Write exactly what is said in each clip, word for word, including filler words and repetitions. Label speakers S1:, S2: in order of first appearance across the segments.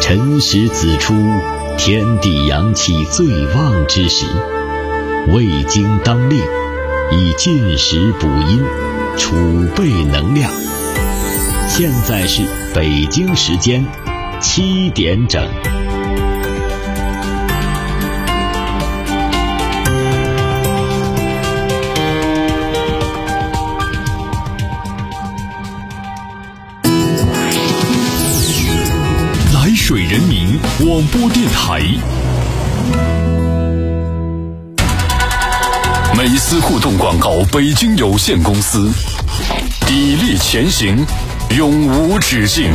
S1: 辰时子出，天地阳气最旺之时，胃经当令，以进食补阴，储备能量。现在是北京时间七点整。
S2: 来水人民广播电台，美思互动广告北京有限公司，砥砺前行，永无止境。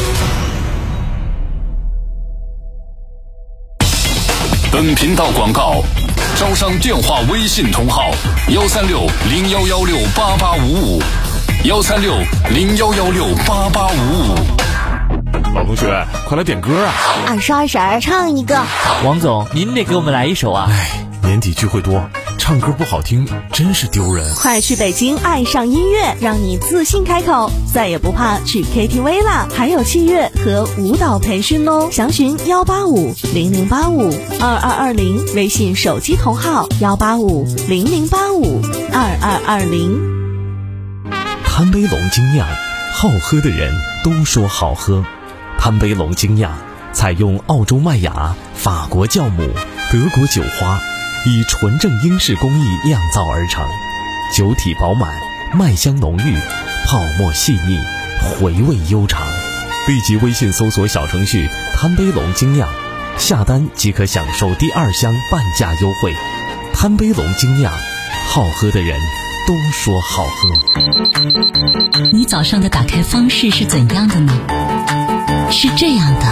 S2: 本频道广告招商电话微信同号：幺三六零幺幺六八八五五，幺三六零幺幺六八八五五。
S3: 老同学，快来点歌啊！
S4: 二十二婶唱一个。
S5: 王总，您得给我们来一首啊！
S3: 哎，年底聚会多，唱歌不好听，真是丢人。
S4: 快去北京爱上音乐，让你自信开口，再也不怕去 K T V 了。还有器乐和舞蹈培训哦，详询幺八五零零八五二二二零，微信手机同号幺八五零零八五二二二零。
S6: 贪杯龙精酿，好喝的人都说好喝。贪杯龙精酿采用澳洲麦芽、法国酵母、德国酒花，以纯正英式工艺酿造而成，酒体饱满，麦香浓郁，泡沫细腻，回味悠长。立即微信搜索小程序贪杯龙精酿，下单即可享受第二箱半价优惠。贪杯龙精酿，好喝的人都说好喝。
S7: 你早上的打开方式是怎样的呢？是这样的，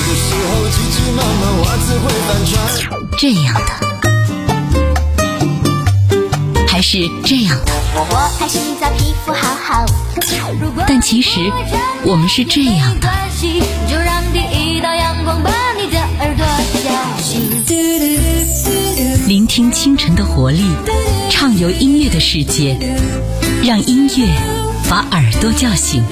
S7: 这样的，还是这样的？
S8: 我爱洗澡，皮肤好好。
S7: 但其实我们是这样的。
S8: 就让第一道阳光把你的耳朵叫醒。
S7: 聆听清晨的活力，畅游音乐的世界，让音乐把耳朵叫醒。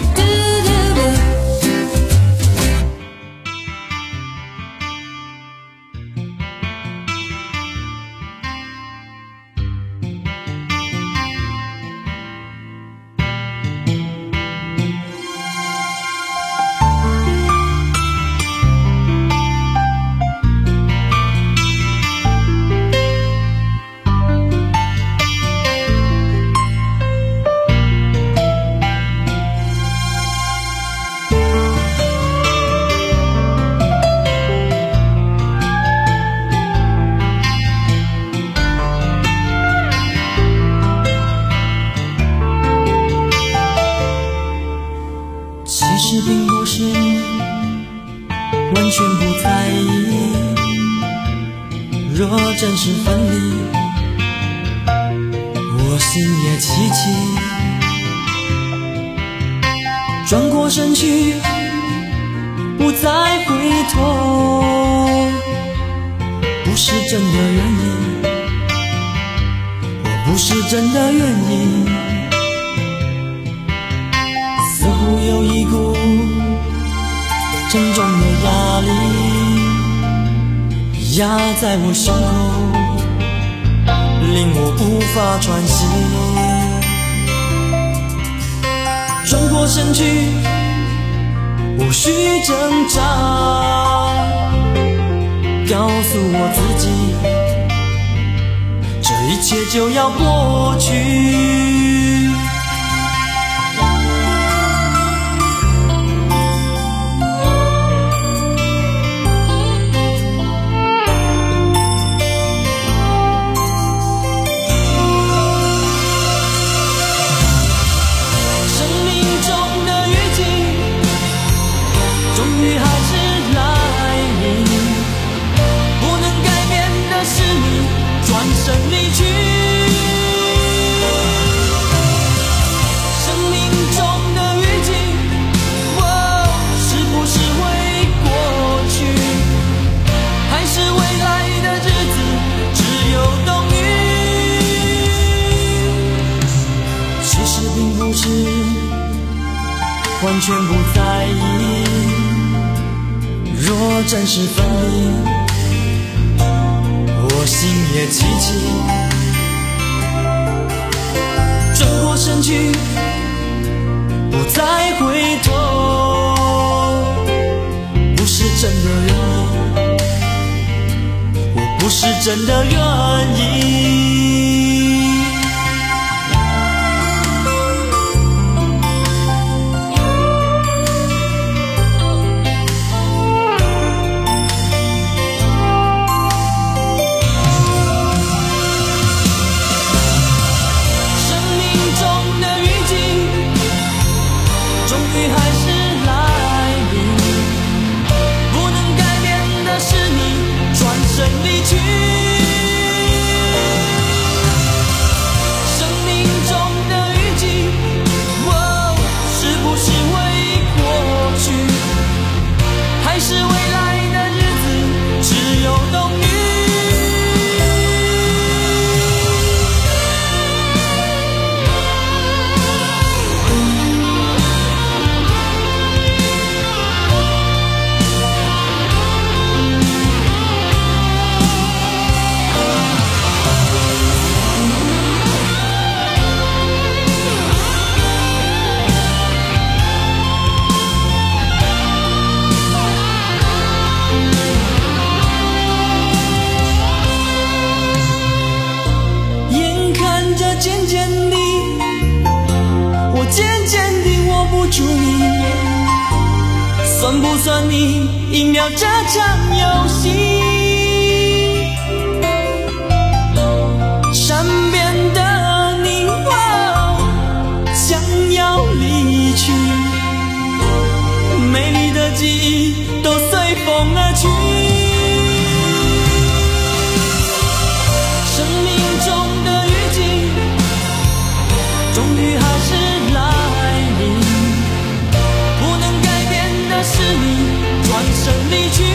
S9: 真是分离，我心也凄凄。转过身去，不再回头。不是真的愿意，我不是真的愿意。似乎有一股沉重的压力压在我胸口，令我无法喘息。转过身去，无需挣扎，告诉我自己，这一切就要过去。完全不在意， 若真是分离，我心也凄凄。转过身去，不再回头，不是真的愿意，我不是真的愿意。算不算你赢了这场游戏？身边的你，哦，想要离去，美丽的记忆都随风而去。生命中的雨季，终于还是来临。是你转身离去，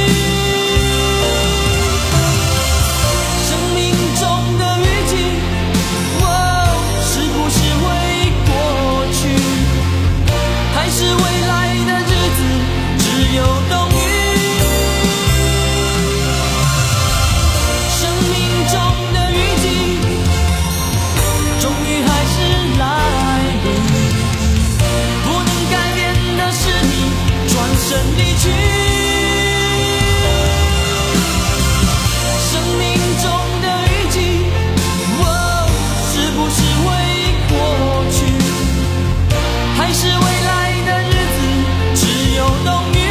S9: 生命中的雨季，哦，是不是会过去？还是未来的日子只有冬雨？生命中的雨季，终于还是来临。不能改变的是你转身离去，生命中的雨季，哦，是不是会过去？还是未来的日子只有冬雨？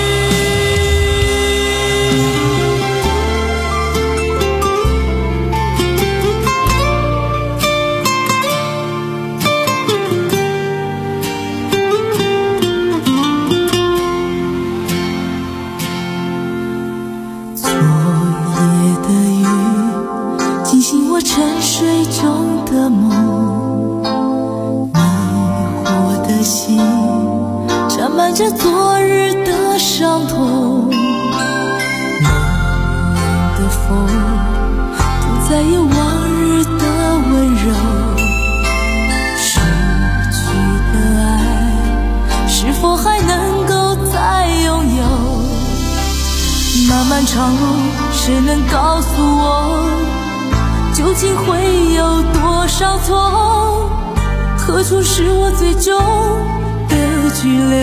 S10: 沉睡中的梦，迷惑的心沾满着昨日的伤痛。冷冷的风不再有往日的温柔，失去的爱是否还能够再拥有？漫漫长路，谁能告诉我究竟会有多少错？何处是我最终的居留？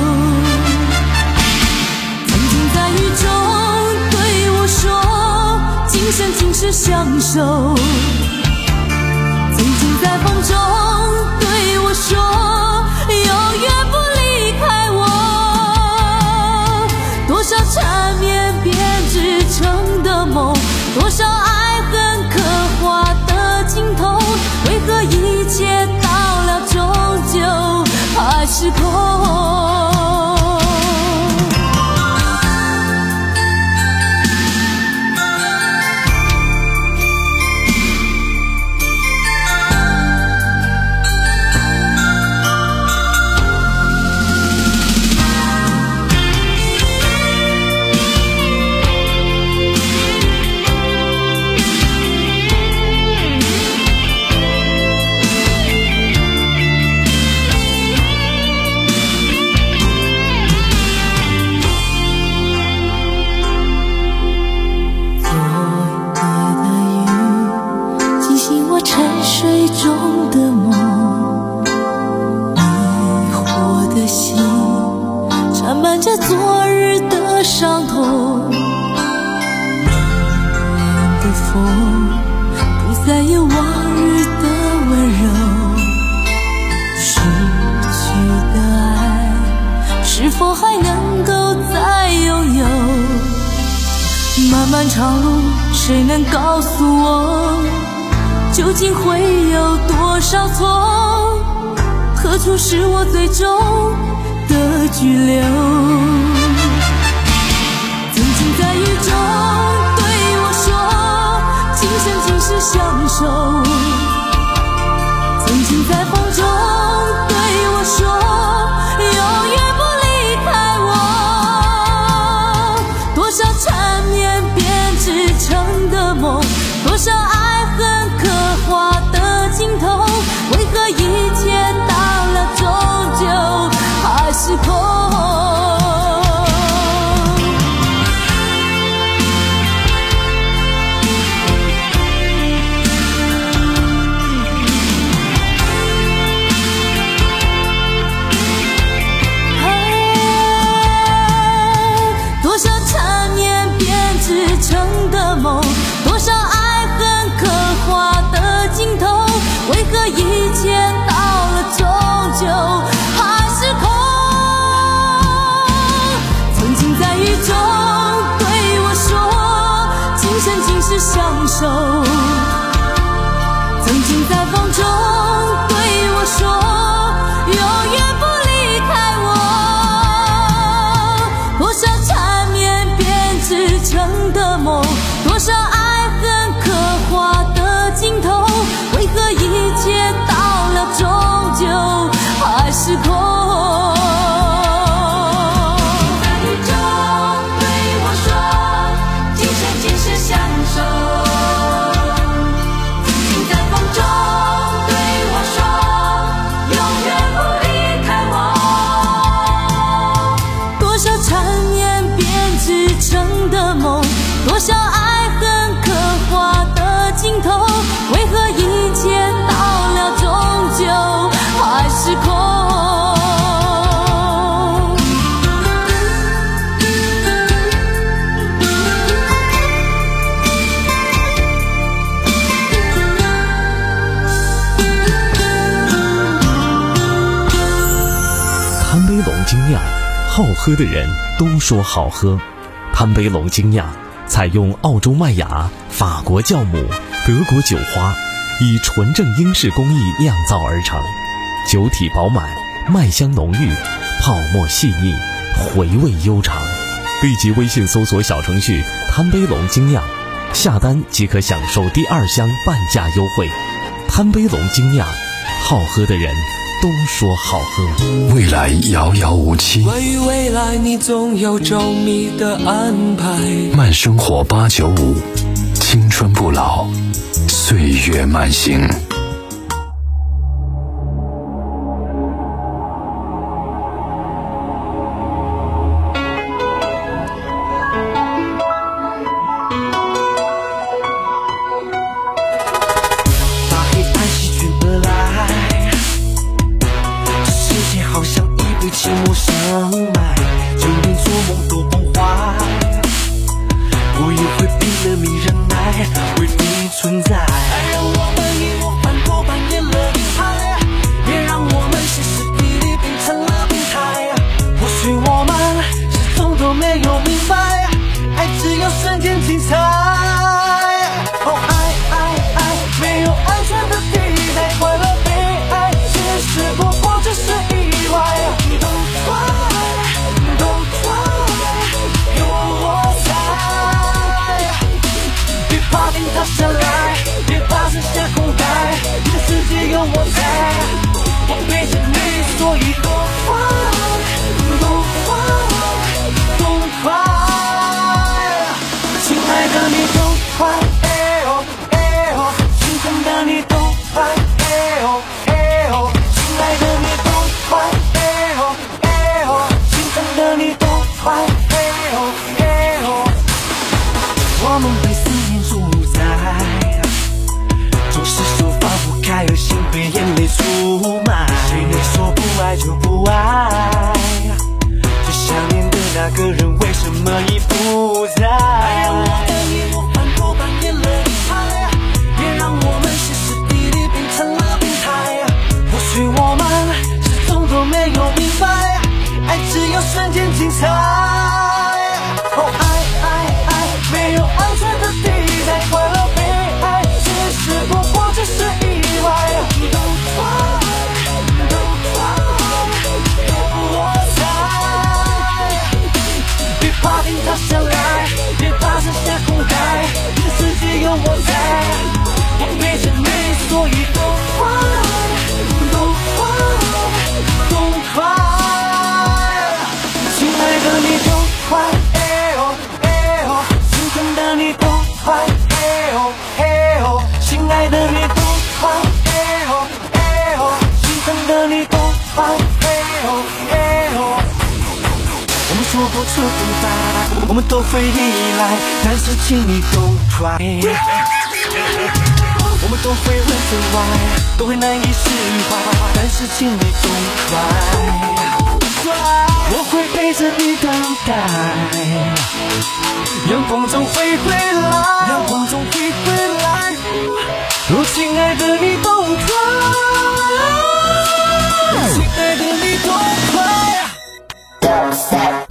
S10: 曾经在雨中对我说，今生今世相守。曾经在风中对我说，永远不离开我。多少缠绵编织成的梦，多少爱恨刻画的镜头，为何一切到了终究还是空？ 漫着昨日的伤痛。冷的风不再有往日的温柔，失去的爱是否还能够再拥有？漫漫长路，谁能告诉我，究竟会有多少错？何处是我最终的居留？曾经在雨中对我说，今生今世相守。曾经在风中对我说，永远不离开我。多少缠绵编织成的梦，多少爱恨刻画的镜头，为何一切到了终究还是空？多少爱恨刻画的镜头，为何一切到了终究还是空？曾经在雨中对我说，今生今世相守。曾经在风中对我说，永远不离开我。多少缠绵编织成的梦，多少爱恨刻画的镜头，为何一切到了终究还是空？在雨中对我说，今生今世相守。曾经在风中对我说，永远不离开我。多少缠绵编织成的梦，多少爱恨刻画的镜头，为何一切到了终究还是空？
S6: 贪杯龙精酿，好喝的人都说好喝。贪杯龙精酿采用澳洲麦芽、法国酵母、德国酒花，以纯正英式工艺酿造而成，酒体饱满，麦香浓郁，泡沫细腻，回味悠长。立即微信搜索小程序贪杯龙精酿，下单即可享受第二箱半价优惠。贪杯龙精酿，好喝的人都说好喝。
S2: 未来遥遥无期，
S9: 关于未来你总有周密的安排。
S2: 慢生活八九五，青春不老，岁月慢行。
S9: 下来， 瞬间精彩。哦，爱爱爱，没有安全的地带，快乐被爱，其实不过只是意外。Don't try, don't try, 我猜，别怕听它响来，别怕剩下空海，这个世界有我在，我陪着你，所以 Don't cry, don't cry, don't cry， 亲爱的你 Don't cry， 哎哦哎哦，心疼的你 Don't cry， 哎哦哎哦，亲爱的你 Don't cry， 哎哦哎哦，心疼的你 Don't cry， 哎哦哎哦。我们说不出不白，我们都会依赖，但是请你 Don't cry， 我们都会问之外，都会难以释怀，但是请你 Don't cry， 我会陪着你等待，阳光总会回来，阳光总会回来，哦，亲爱的你 Don't cry， 亲爱的你 Don't cry，Don't stop。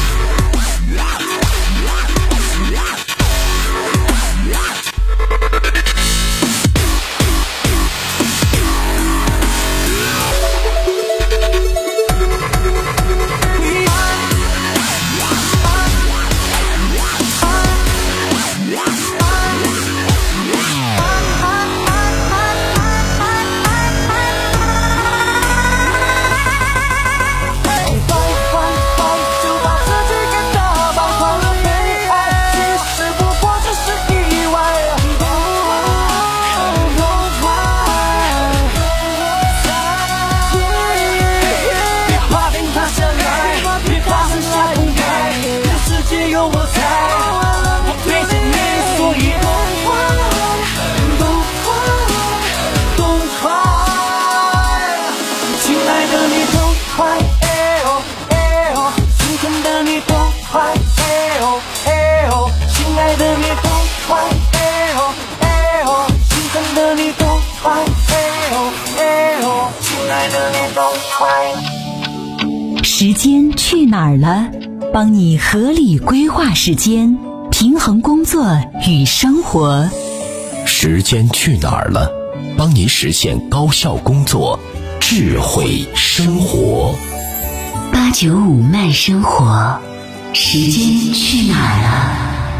S7: 时间去哪儿了？帮你合理规划时间，平衡工作与生活。
S6: 时间去哪儿了？帮你实现高效工作，智慧生活。
S7: 八九五慢生活，时间去哪儿了？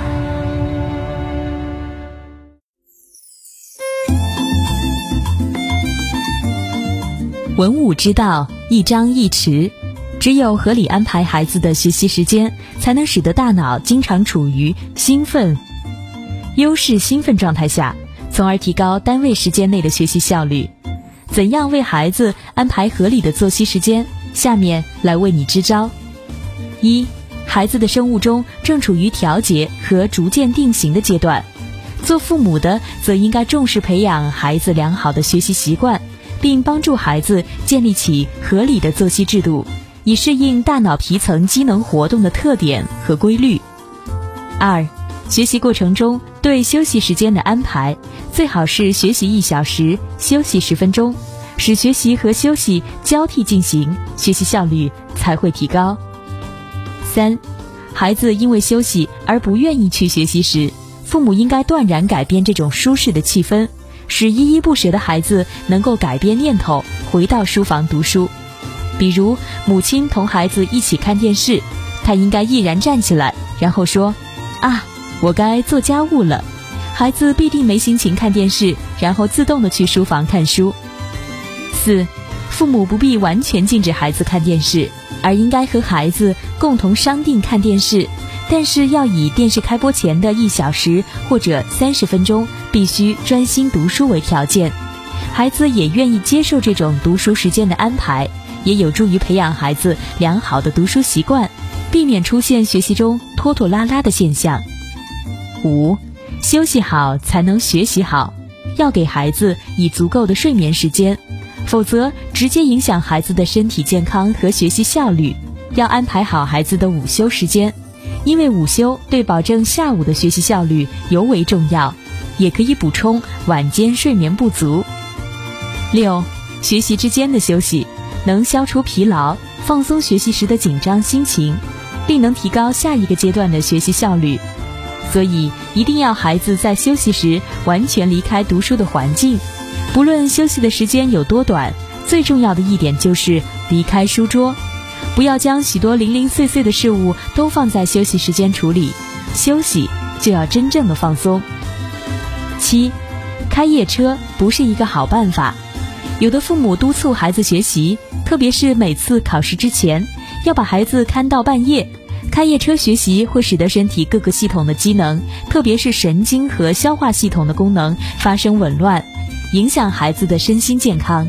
S4: 文武之道，一张一弛。只有合理安排孩子的学习时间，才能使得大脑经常处于兴奋、优势兴奋状态下，从而提高单位时间内的学习效率。怎样为孩子安排合理的作息时间？下面来为你支招。一、孩子的生物钟正处于调节和逐渐定型的阶段，做父母的则应该重视培养孩子良好的学习习惯，并帮助孩子建立起合理的作息制度，以适应大脑皮层机能活动的特点和规律。二、学习过程中对休息时间的安排，最好是学习一小时，休息十分钟，使学习和休息交替进行，学习效率才会提高。三、孩子因为休息而不愿意去学习时，父母应该断然改变这种舒适的气氛，使依依不舍的孩子能够改变念头，回到书房读书。比如母亲同孩子一起看电视，他应该毅然站起来，然后说：啊，我该做家务了。孩子必定没心情看电视，然后自动的去书房看书。四、父母不必完全禁止孩子看电视，而应该和孩子共同商定看电视，但是要以电视开播前的一小时或者三十分钟必须专心读书为条件。孩子也愿意接受这种读书时间的安排，也有助于培养孩子良好的读书习惯，避免出现学习中拖拖拉拉的现象。五、休息好才能学习好，要给孩子以足够的睡眠时间，否则直接影响孩子的身体健康和学习效率。要安排好孩子的午休时间，因为午休对保证下午的学习效率尤为重要，也可以补充晚间睡眠不足。六、学习之间的休息能消除疲劳，
S11: 放松学习时的紧张心情，并能提高下一个阶段的学习效率。所以一定要孩子在休息时完全离开读书的环境，不论休息的时间有多短，最重要的一点就是离开书桌，不要将许多零零碎碎的事物都放在休息时间处理，休息就要真正的放松。七，开夜车不是一个好办法。有的父母督促孩子学习，特别是每次考试之前，要把孩子看到半夜。开夜车学习会使得身体各个系统的机能，特别是神经和消化系统的功能发生紊乱，影响孩子的身心健康。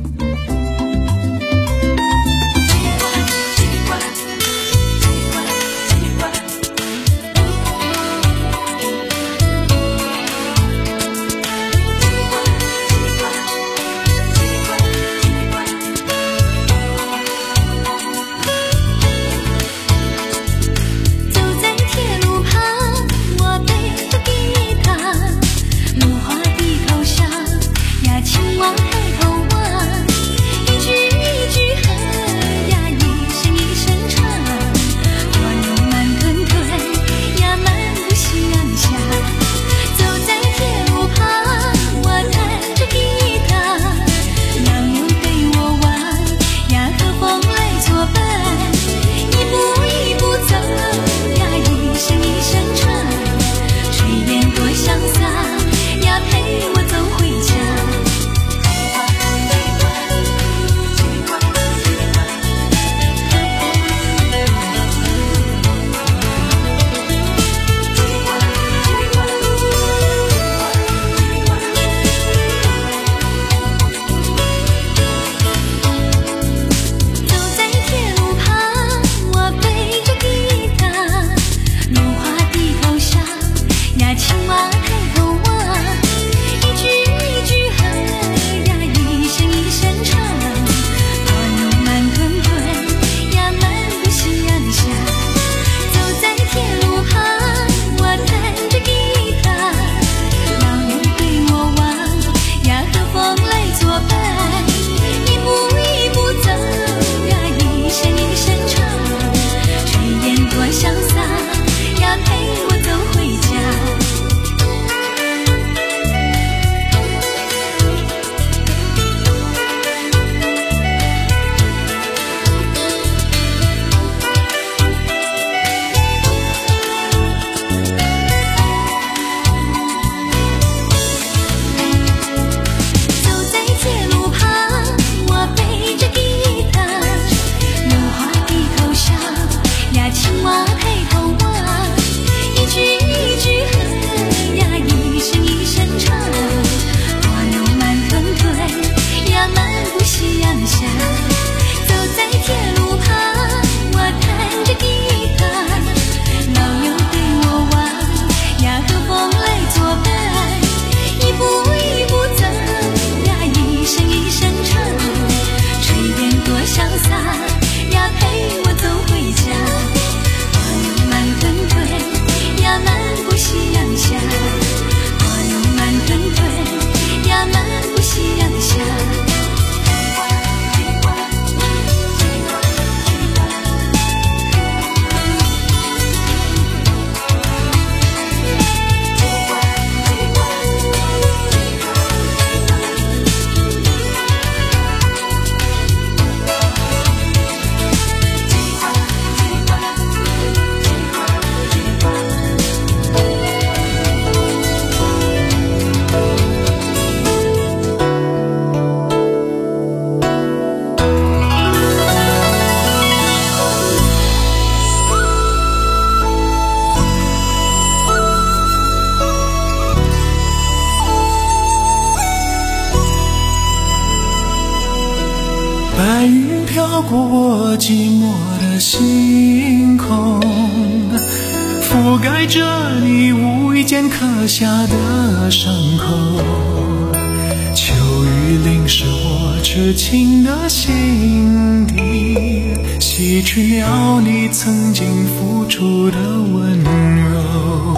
S9: 白云飘过我寂寞的星空，覆盖着你无意间刻下的伤口。秋雨淋湿我痴情的心底，洗去了你曾经付出的温柔。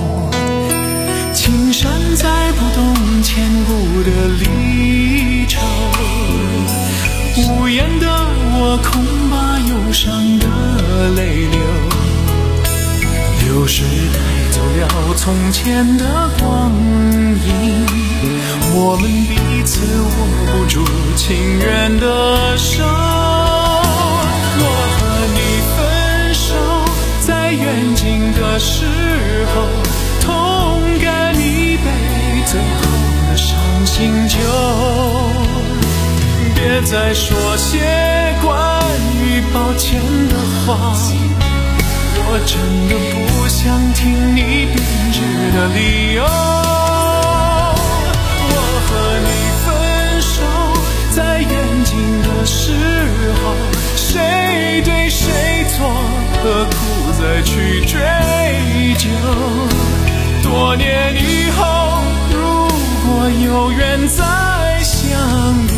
S9: 青山在不动千古的离愁，无言的我空白
S12: 伤的泪流，流水带走了从前的光阴，我们彼此握不住情缘的手。我和你分手，在远近的时候，痛干一杯最后的伤心酒。别再说些关于抱歉的话，我真的不想听你编织的理由。我和你分手，在远近的时候，谁对谁错，何苦再去追究？多年以后，如果有缘再相遇，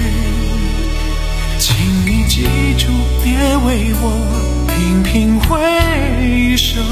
S12: 请你记住，别为我频频回首。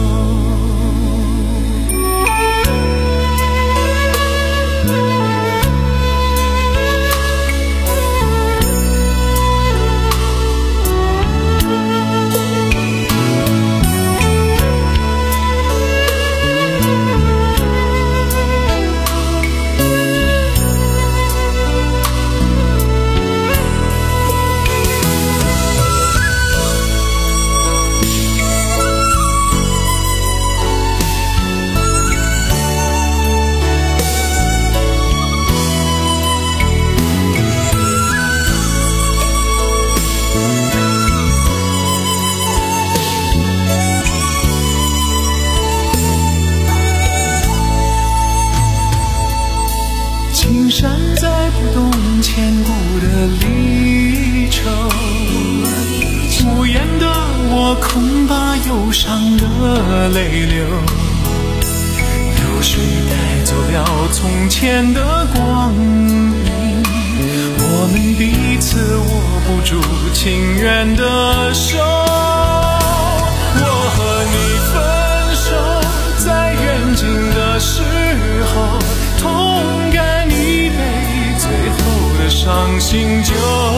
S12: 青山在不动千古的离愁，无言的我恐把忧伤的泪流，流水带走了从前的光阴，我们彼此握不住情缘的手。我和你分手，在远近的时候，痛干一杯最后的伤心酒。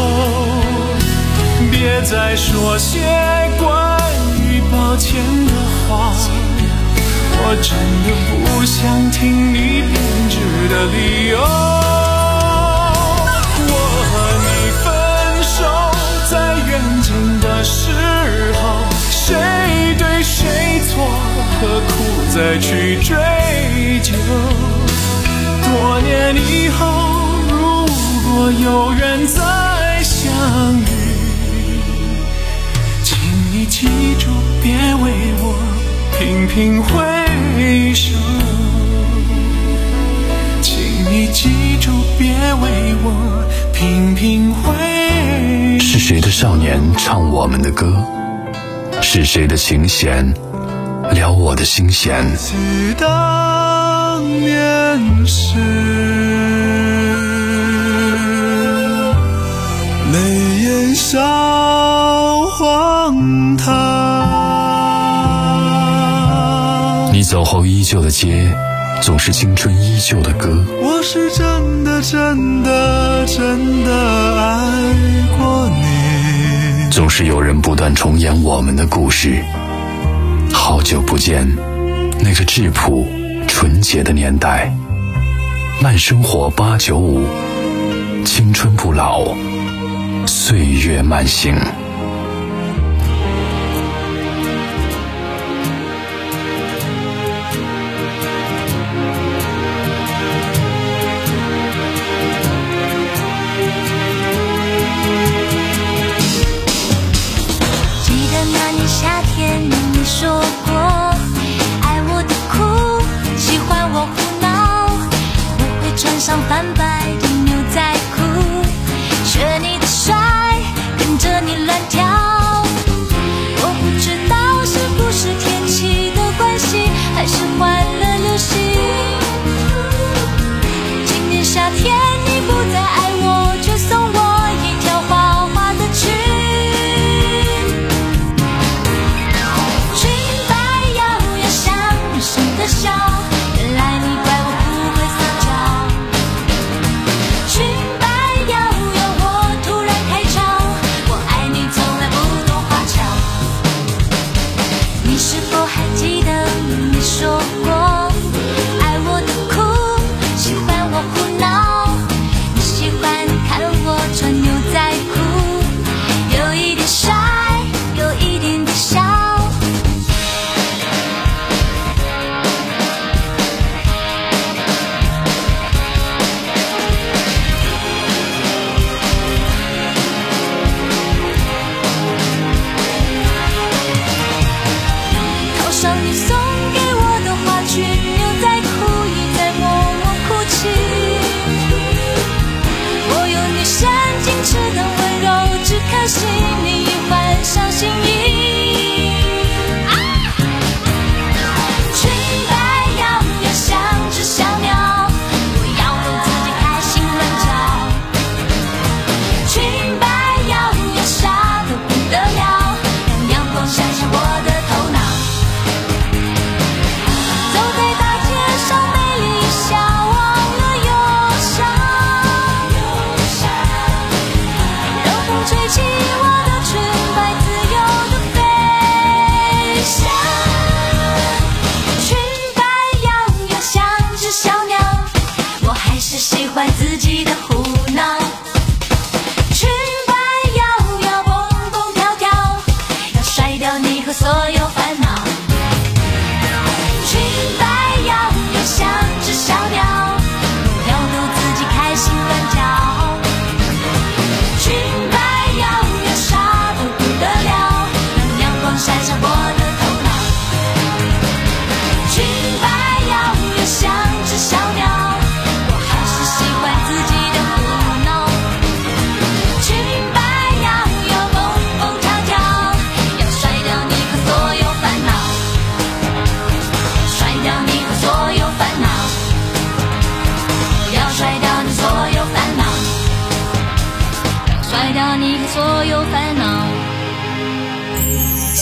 S12: 别再说些关于抱歉的话，我真的不想听你编织的理由。我和你分手，在远近的时候，谁对谁错，何苦再去追究？多年以后，如果有缘再相遇，请你记住，别为我频频回首。请你记住，别为我频频回首。
S2: 是谁的少年唱我们的歌？是谁的琴弦撩我的心弦？
S12: 记当年事，泪眼笑荒唐。
S2: 你走后依旧的街，总是青春依旧的歌。
S12: 我是真的真的真的爱过你。
S2: 总是有人不断重演我们的故事。好久不见，那个质朴纯洁的年代。慢生活八九五，青春不老，岁月慢行。
S8: 上泛白的牛仔裤，学你的帅，跟着你乱跳。我不知道是不是天气的关系，还是换了流行。今年夏天你不再爱我，却送我一条花花的裙。裙摆摇摇像生的笑，原来你怪我不会撒娇。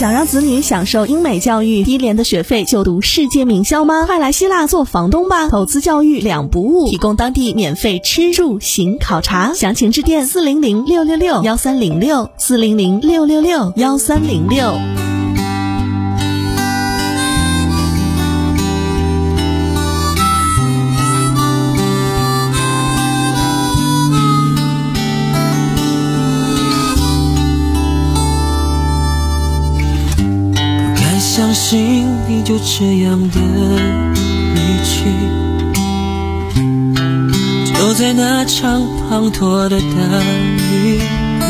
S4: 想让子女享受英美教育，低廉的学费就读世界名校吗？快来希腊做房东吧，投资教育两不误，提供当地免费吃住行考察，详情致电四零零六六六幺三零六四零零六六六幺三零六。
S9: 相信你就这样的离去，就在那场滂沱的大雨里，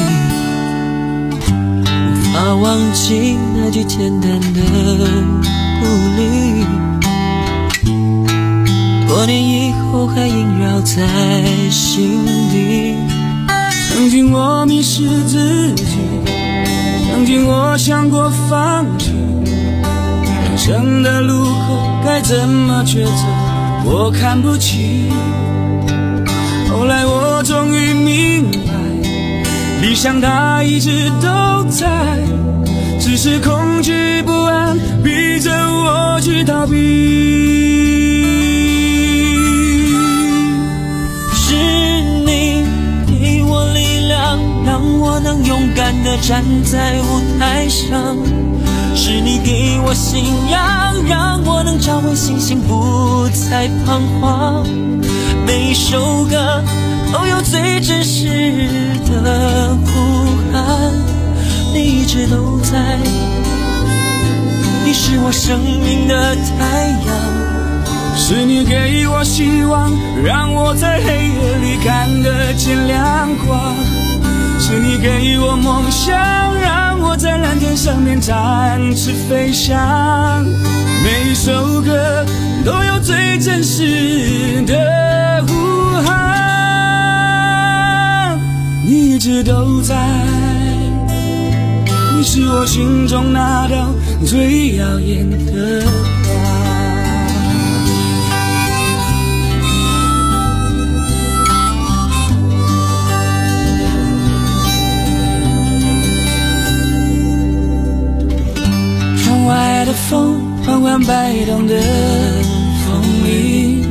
S9: 无法忘记那句简单的鼓励，多年以后还萦绕在心底。曾经我迷失自己，曾经我想过放弃，人生的路口该怎么抉择，我看不清。后来我终于明白，理想它一直都在，只是恐惧不安逼着我去逃避。是你给我力量，让我能勇敢地站在舞台上，是你给我信仰，让我能找回信心，不再彷徨。每一首歌都有最真实的呼喊，你一直都在，你是我生命的太阳，是你给我希望，让我在黑夜里看得见亮光，是你给我梦想，让我在蓝天上面展翅飞翔。每一首歌都有最真实的呼喊，你一直都在，你是我心中那道最耀眼的光。窗外的风缓缓摆动的风铃，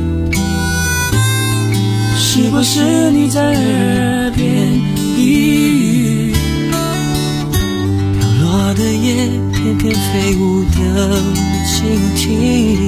S9: 是不是你在耳边低语？飘落的叶翩翩飞舞的蜻蜓，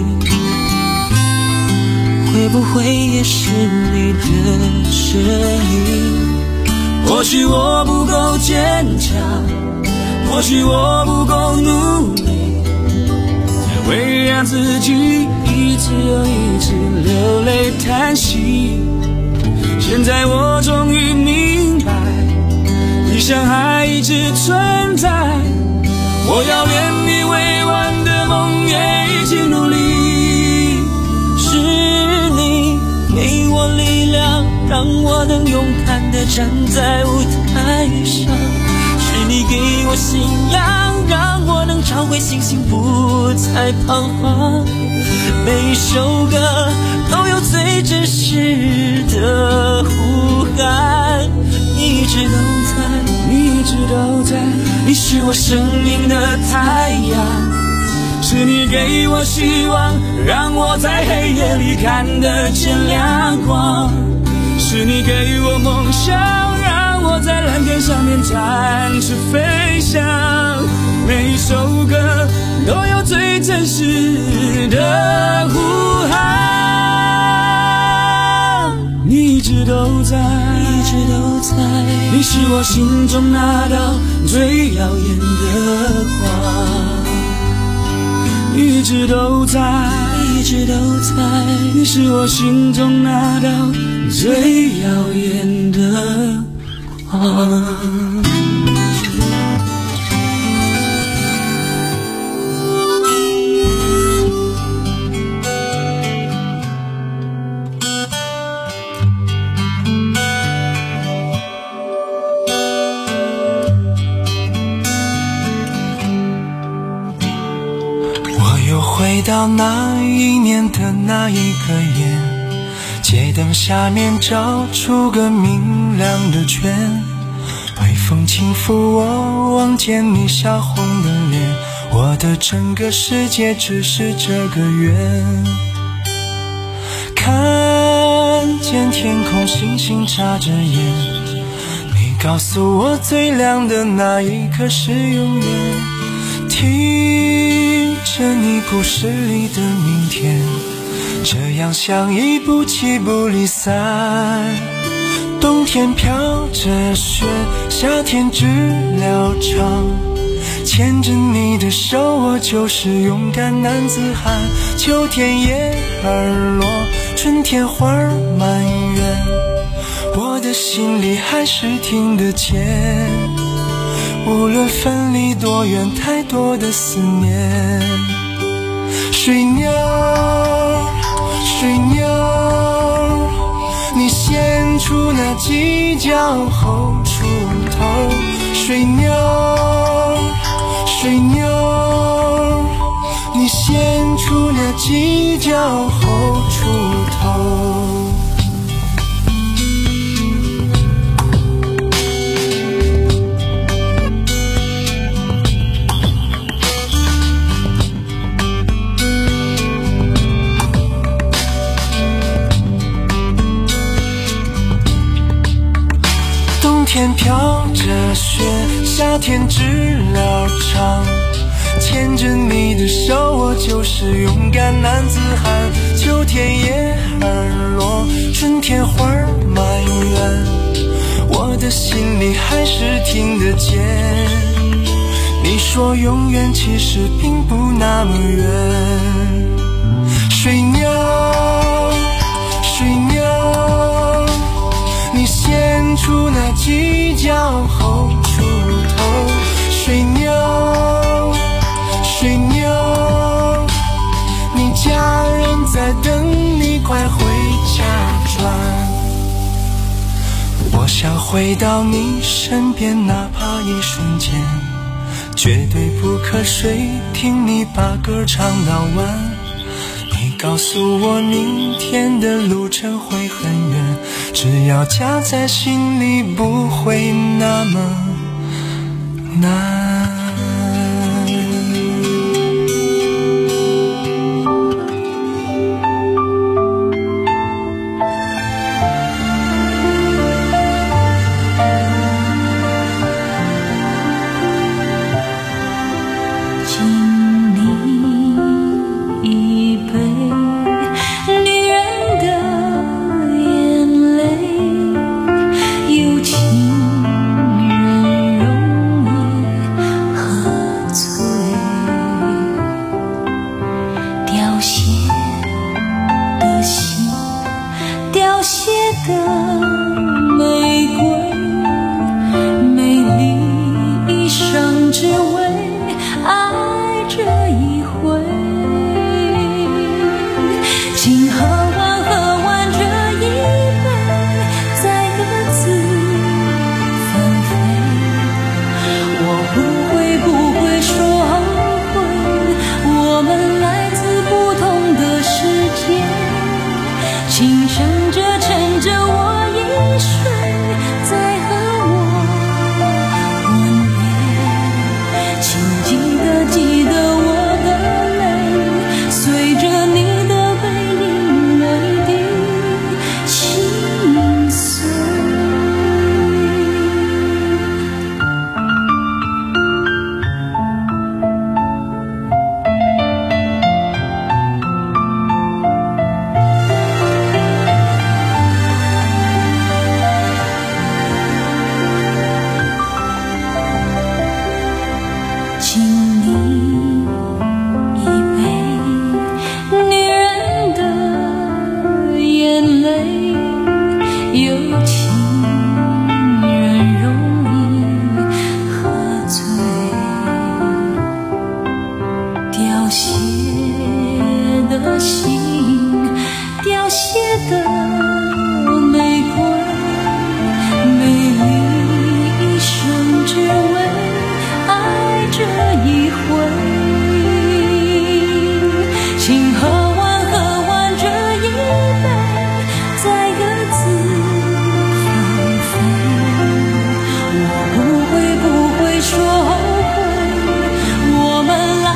S9: 会不会也是你的声音？或许我不够坚强，或许我不够努力，为让自己一次又一次流泪叹息。现在我终于明白，理想还一直存在，我要连你未完的梦也一起努力。是你给我力量，让我能勇敢地站在舞台上，是你给我信仰，让我能找回信心，不再彷徨。每一首歌都有最真实的呼喊，你一直都在，你一直都在，你是我生命的太阳，是你给我希望，让我在黑夜里看得见亮光，是你给我梦想，让我在蓝天上面展翅飞翔。每一首歌都有最真实的呼喊，你一直都在，一直都在，你是我心中那道最耀眼的光，一直都在，一直都在，你是我心中那道最耀眼的光。
S12: 回到那一年的那一个夜，街灯下面照出个明亮的圈，微风轻拂我，望见你笑红的脸， 我的整个世界只是这个圆。看见天空星星眨着眼，你告诉我最亮的那一刻是永远。听着你故事里的明天，这样相依不弃不离散。冬天飘着雪，夏天知了唱，牵着你的手我就是勇敢男子汉。秋天叶儿落，春天花儿满园，我的心里还是听得见。无论分离多远，太多的思念。水鸟水鸟，你献出那犄角后出头。水鸟水鸟，你献出那犄角后出头。冬天飘着雪，夏天知了唱，牵着你的手我就是勇敢男子汉。秋天叶儿落，春天花儿满园，我的心里还是听得见。你说永远其实并不那么远。水鸟水鸟，你献出那犄角后出头。水鸟水鸟，你家人在等你快回家转。我想回到你身边，哪怕一瞬间，绝对不瞌睡，听你把歌唱到晚。你告诉我明天的路程会很远，只要夹在心里不会那么难。
S10: 我不会不会说后悔，我们来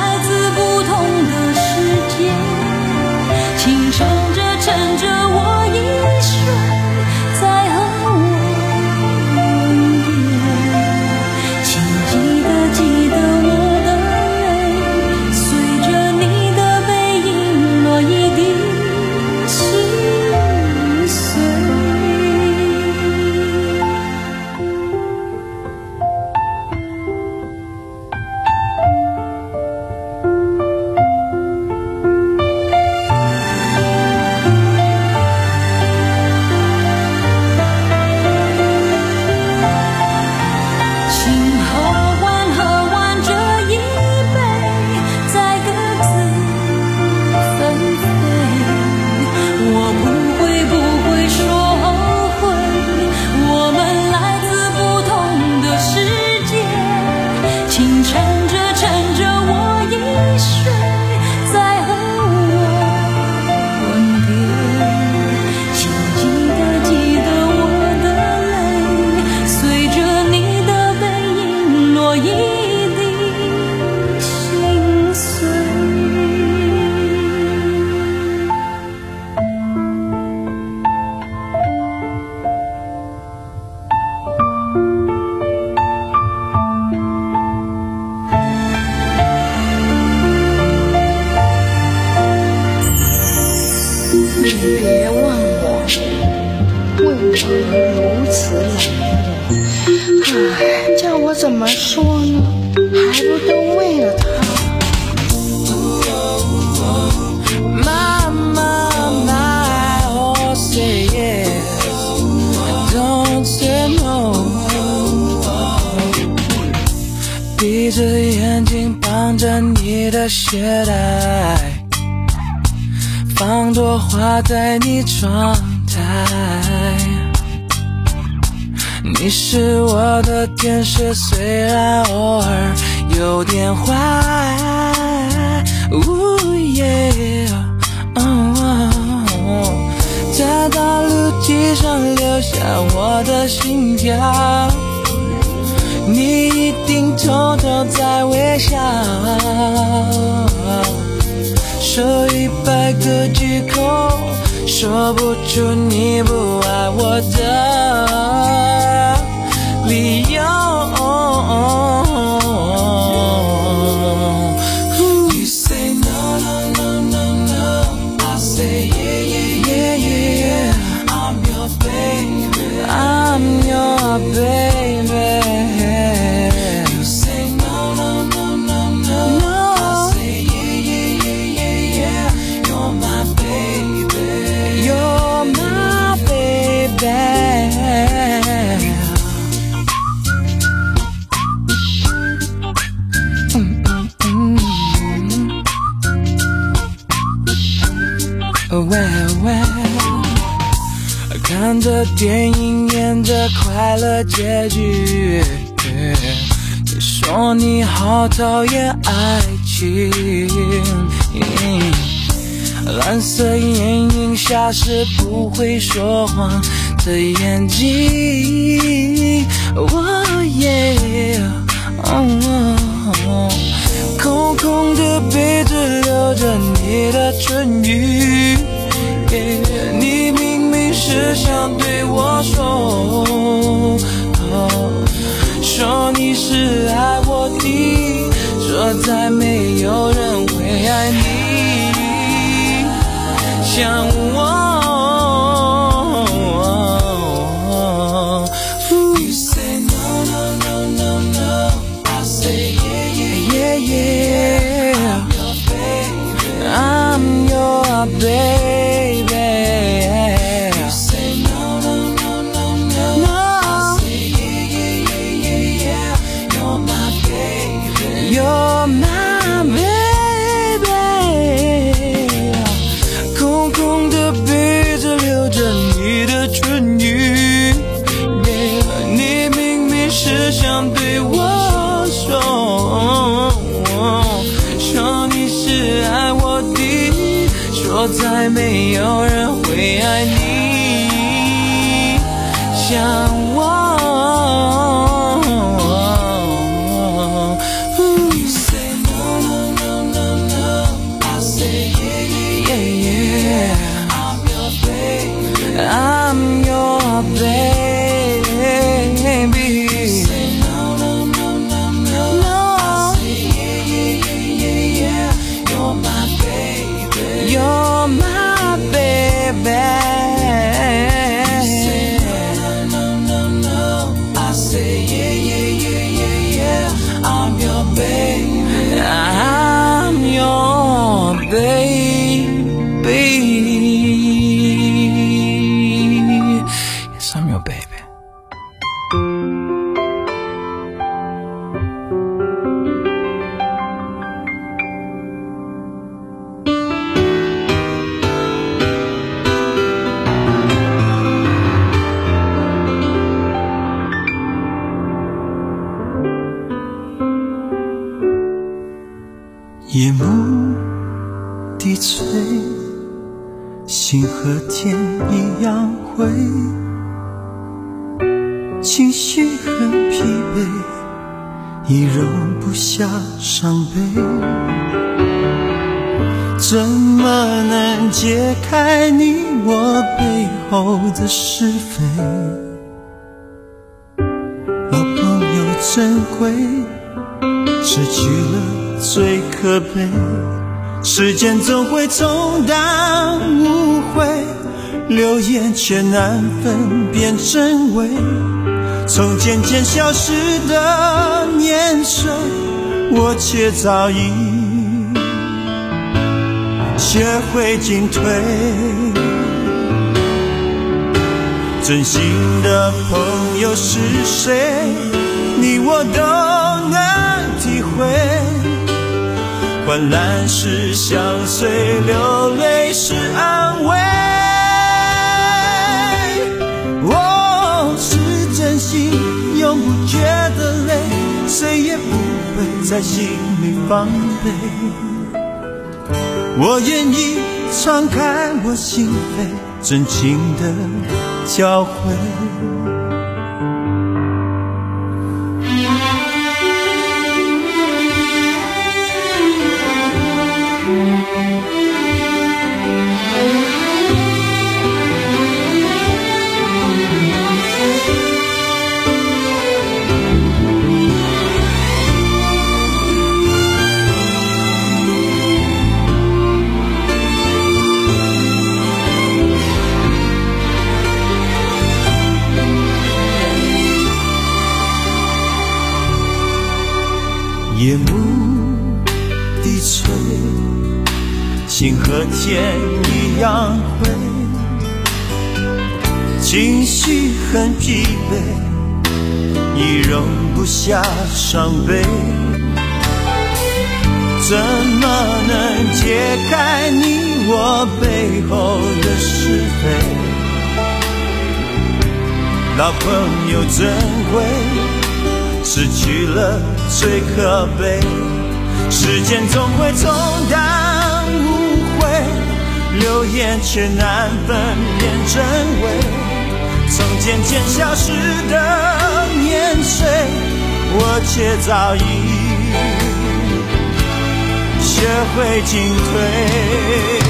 S13: 说呢？还不都为了他？
S9: My, my, my, oh say yes, don't say no。 闭着眼睛绑着你的鞋带，放朵花在你窗台。你是我的天使，虽然偶尔有点坏。Ooh, yeah, oh, oh. 在大陆机上留下我的心跳，你一定偷偷在微笑。说一百个借口，说不出你不爱我的理由。You say no, no, no, no, no. I say yeah, yeah, yeah, yeah. I'm your baby. I'm your baby. You say no, no, no, no, no. I say yeah, yeah, yeah, yeah, yeah. You're my baby. You're my baby. Well, well， 看着电影演着快乐结局，你说你好讨厌爱情，蓝色眼影下是不会说谎的眼睛。Oh yeah， oh, oh， 空空的杯子留着你的唇语。Yeah， 你明明是想对我说，哦，说你是爱我的，说再没有人会爱你像我。You say no, no, no, no, no. I say yeah, yeah, yeah, yeah. I'm your baby. You say no, no, no, no, no. I say yeah, yeah, yeah, yeah, yeah. You're my baby. You're my baby. 空空的杯子留着你的唇语。Yeah， 你明明是想对我说，说你是爱我的，说再没有人会爱你像我。You say no, no, no, no, no. I say yeah, yeah, yeah, yeah. I'm your baby. I'm your baby. You say no, no, no, no, no, no. I say yeah, yeah, yeah, yeah, yeah. You're my baby. You're my baby. You say no, no, no, no. I say yeah, yeah, yeah, yeah, yeah. I'm your baby. I'm your baby. Yes, I'm your baby.
S14: 夜幕低垂，心和天一样灰，情绪很疲惫，已容不下伤悲，怎么能解开你我背后的是非？老朋友珍贵，失去了最可悲，时间总会冲淡误会，流言却难分辨真伪， 从渐渐消失的年岁，我却早已学会进退。真心的朋友是谁？你我都能体会。患难时相随，流泪是安慰。我是真心，永不觉得累，谁也不会在心里防备。我愿意敞开我心扉，真情的交汇。夜幕低垂，心和天一样灰，情绪很疲惫，你容不下伤悲，怎么能解开你我背后的是非？老朋友珍贵，失去了最可悲，时间总会冲淡误会，流言却难分辨真伪。从渐渐消失的年岁，我却早已学会进退。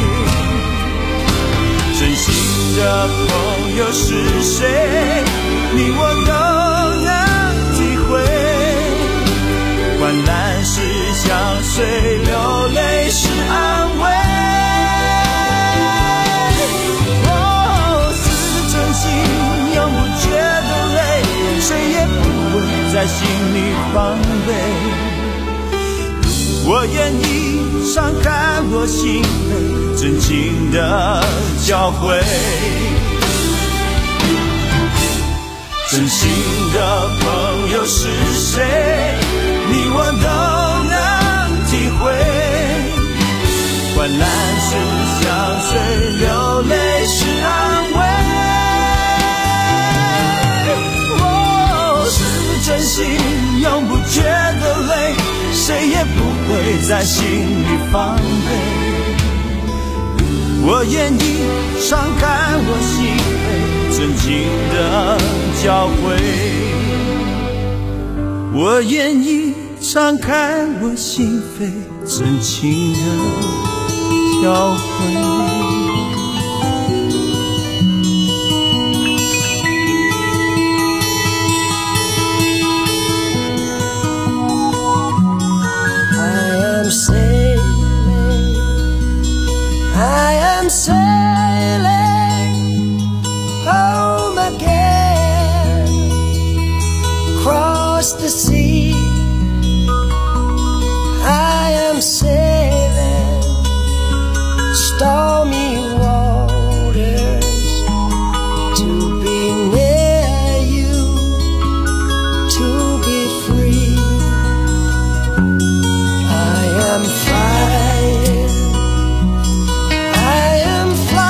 S14: 真心的朋友是谁？你我都能体会。患难时相随，流泪是安慰。哦，是真心，永不觉得累，谁也不会在心里防备。我愿意敞开我心扉，真情的交汇。真心的朋友是谁？你我都能体会。患难时相随，流泪是安慰。哦，是真心，永不觉得累，谁也不会在心里防备。我愿意敞开我心扉，真情的交汇。我愿意敞开我心扉，真情的交汇。
S15: I am sailing home again, across the sea. I am sailing stormy waters to be near you, to be free. I am flying, I am flying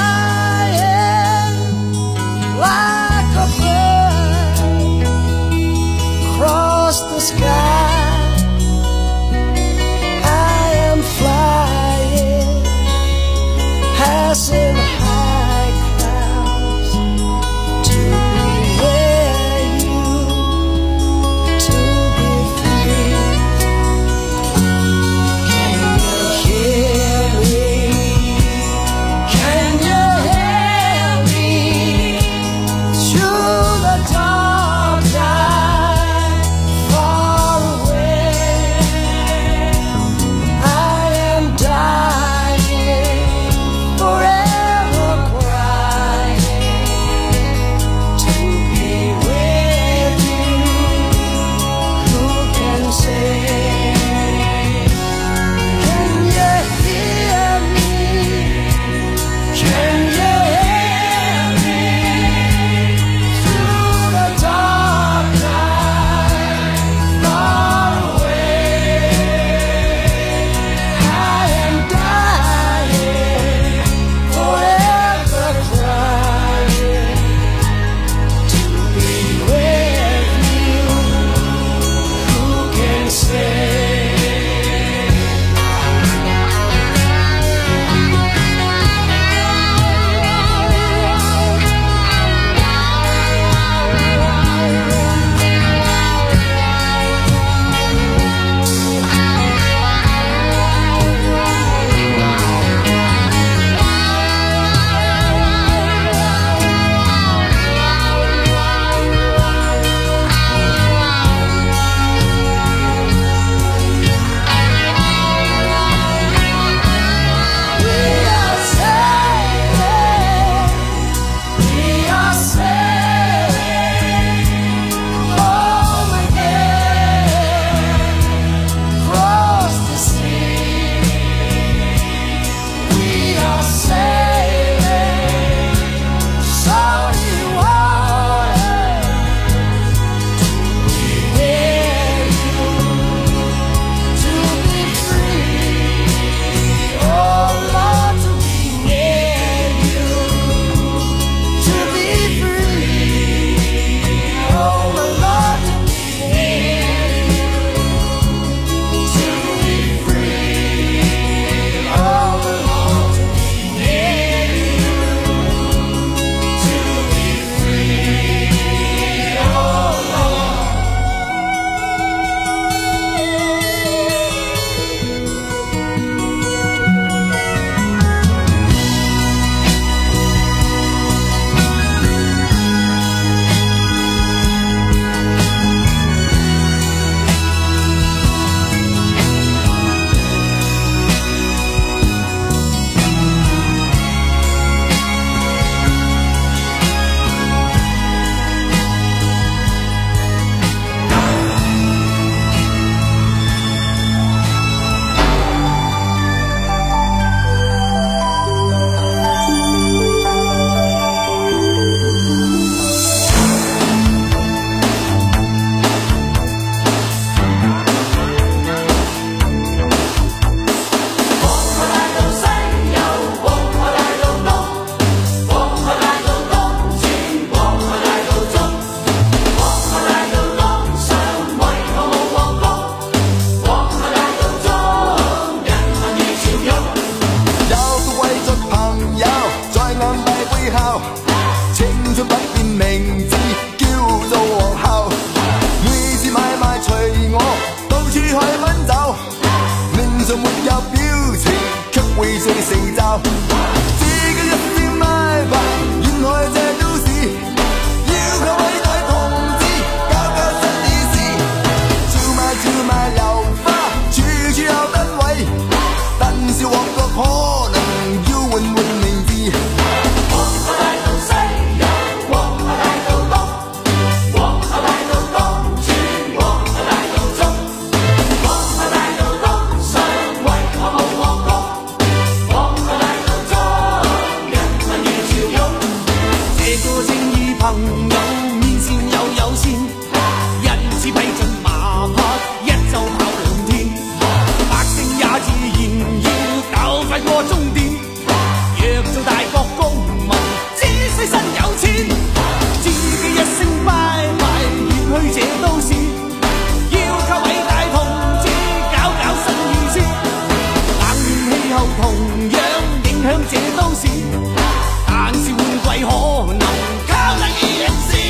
S16: 友，自己一聲拜拜，遠去這都市，要求偉大同志搞搞新意思，照賣照賣流花，處處有燈位，但是旺角可能要換換名字。皇后大道西有，皇后大道東，皇后大道東轉，皇后大道中，皇后大道東上為何冇旺角？皇后大道中人民如潮湧，這個正義朋友面善又友善，因此批准馬匹一週跑兩天，百姓也自然要鬥快過終點。若做大國公民，只需身有錢，自己一聲拜拜，遠去這都市，要靠偉大同志搞搞新意思。冷暖氣候同樣影響這都市，但是換季可能靠第二人士。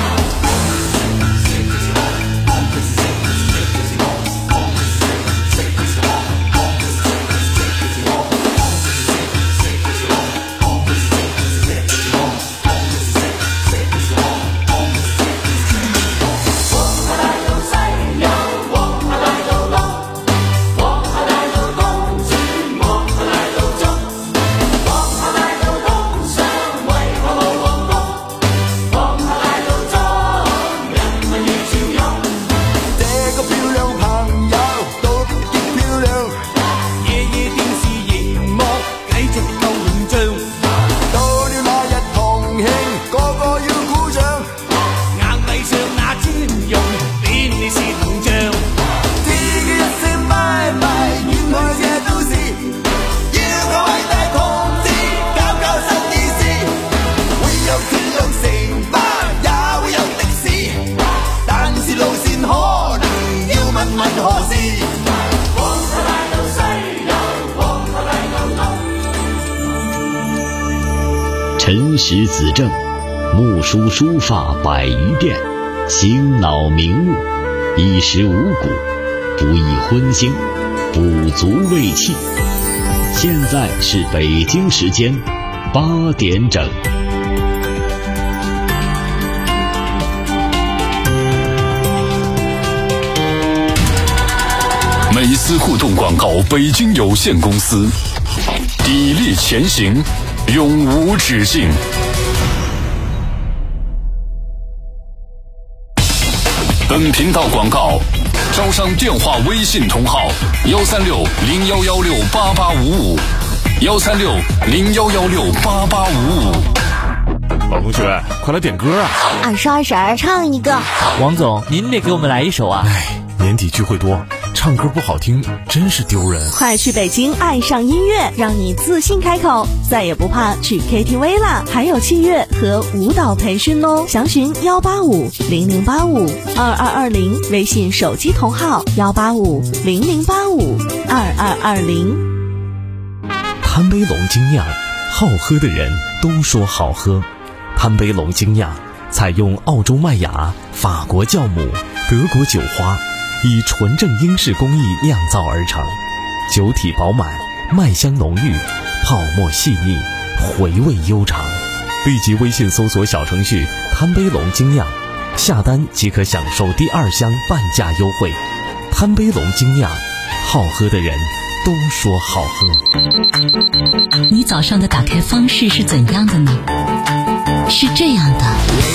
S1: 陈实子正，木梳书发百余遍，醒脑明悟，衣食五谷，不宜荤腥，补足胃气。现在是北京时间八点整。
S2: 美思互动广告北京有限公司，砥砺前行，永无止境。本频道广告，招商电话微信同号：幺三六零幺幺六八八五五，幺三六零幺幺六八八五五。
S3: 老同学，快来点歌啊！
S13: 二十二婶儿唱一个。
S5: 王总，您得给我们来一首啊！
S3: 哎，年底聚会多，唱歌不好听，真是丢人。
S4: 快去北京爱上音乐，让你自信开口，再也不怕去 K T V 啦！还有器乐和舞蹈培训哦，详询幺八五零零八五二二二零，微信手机同号幺八五零零八五二二二零。
S6: 贪杯龙精酿，好喝的人都说好喝。贪杯龙精酿采用澳洲麦芽、法国酵母、德国酒花，以纯正英式工艺酿造而成，酒体饱满，麦香浓郁，泡沫细腻，回味悠长。立即微信搜索小程序贪杯龙精酿，下单即可享受第二箱半价优惠。贪杯龙精酿，好喝的人都说好喝。
S7: 你早上的打开方式是怎样的呢？是这样的，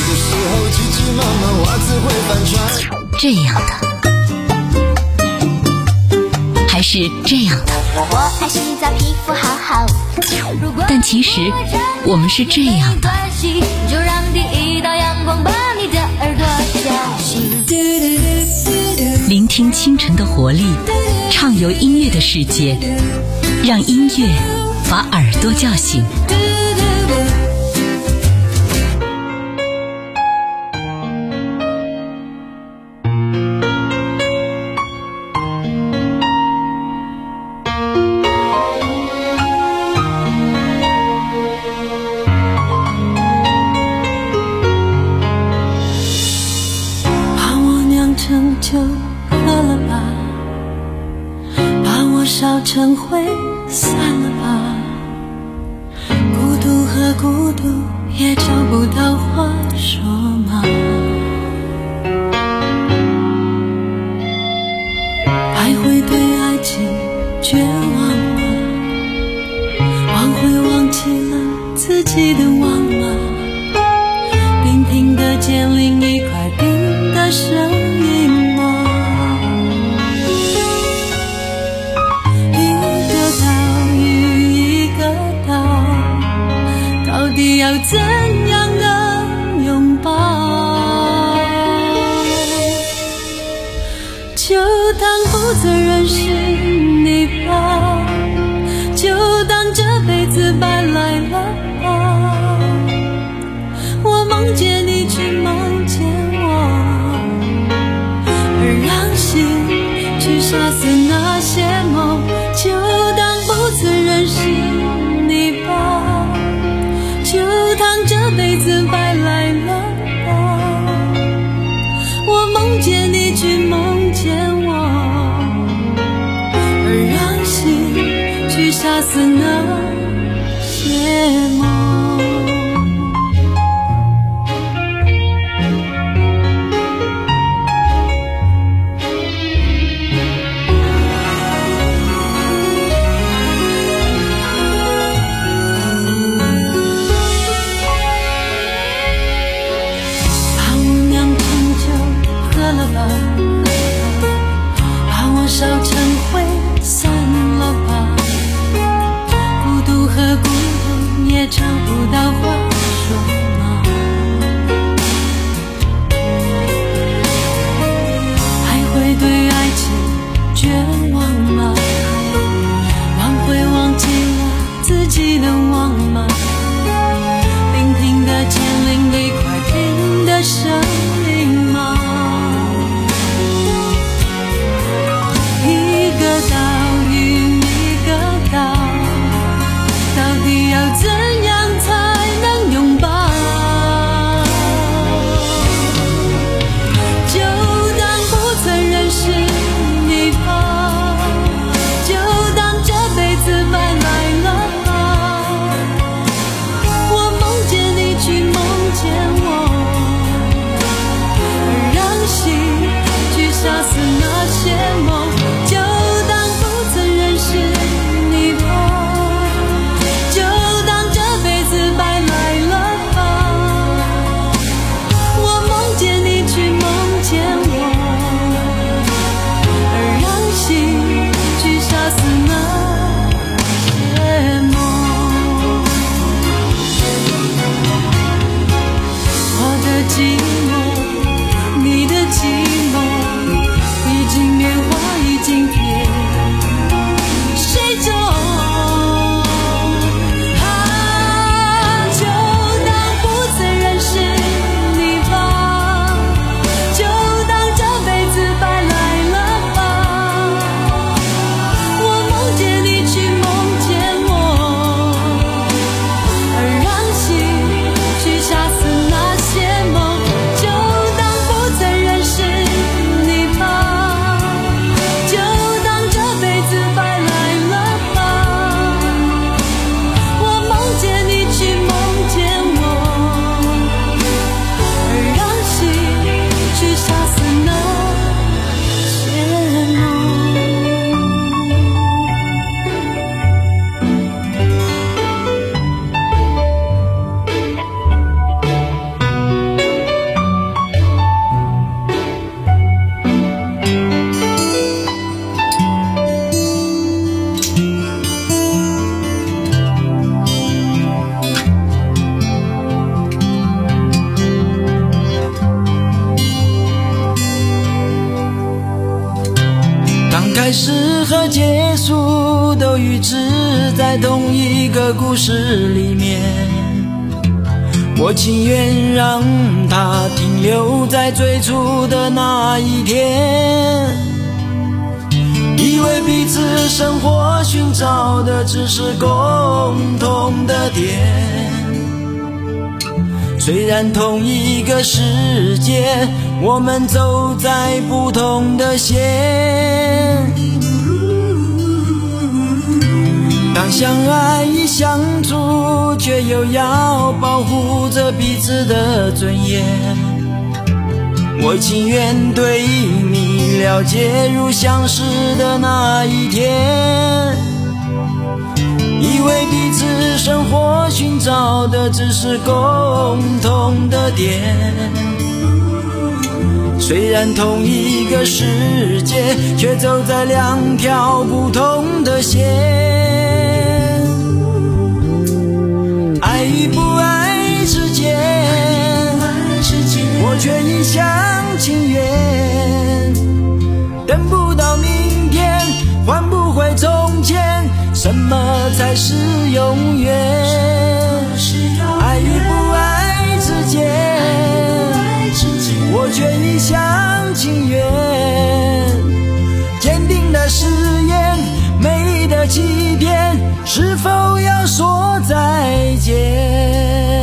S7: 这样的，还是这样的？
S8: 我爱洗澡，皮肤好好。
S7: 但其实我们是这样的。
S8: 就让第一道阳光把你的耳朵叫醒。
S7: 聆听清晨的活力，畅游音乐的世界，让音乐把耳朵叫醒。
S10: 就喝了吧，把我烧成灰散了吧， 和孤独也找不到话说吗？还会对爱情绝望吗？忘会忘记了自己的忘吗？聆听得见另一块冰的声音吗？一个岛屿一个岛，到底要怎样能拥抱？就当不曾认识你吧，就当这辈子白来了吧。我梦见你去梦见我，而让心去杀死那些梦。就当不曾认识你吧，就当这辈子白来了吧。我梦见你去梦见我，而让心去杀死那些梦。烧成灰散了吧，孤独和孤独也找不到话说吗？还会对爱情绝望吗？忘会忘记了自己的忘吗？聆听得见另一块冰的声音吗？一个岛屿一个岛，到底要怎样才能拥抱？就当不曾认识你吧，就当这辈子白来了吧。我梦见你去梦见我，而让心去杀死那些梦。
S9: 开始和结束都预知在同一个故事里面，我情愿让它停留在最初的那一天，以为彼此生活寻找的只是共同的点，虽然同一个世界，我们走在不同的线。 当相爱与相处，却又要保护着彼此的尊严。我情愿对你了解如相识的那一天，以为彼此生活寻找的只是共同的点。虽然同一个世界，却走在两条不同的线。爱与不爱之间，我却一厢情愿。等不到明天，换不回从前，什么才是永远？爱与不爱之间，我却一厢情愿。坚定的誓言，美丽的欺骗，是否要说再见？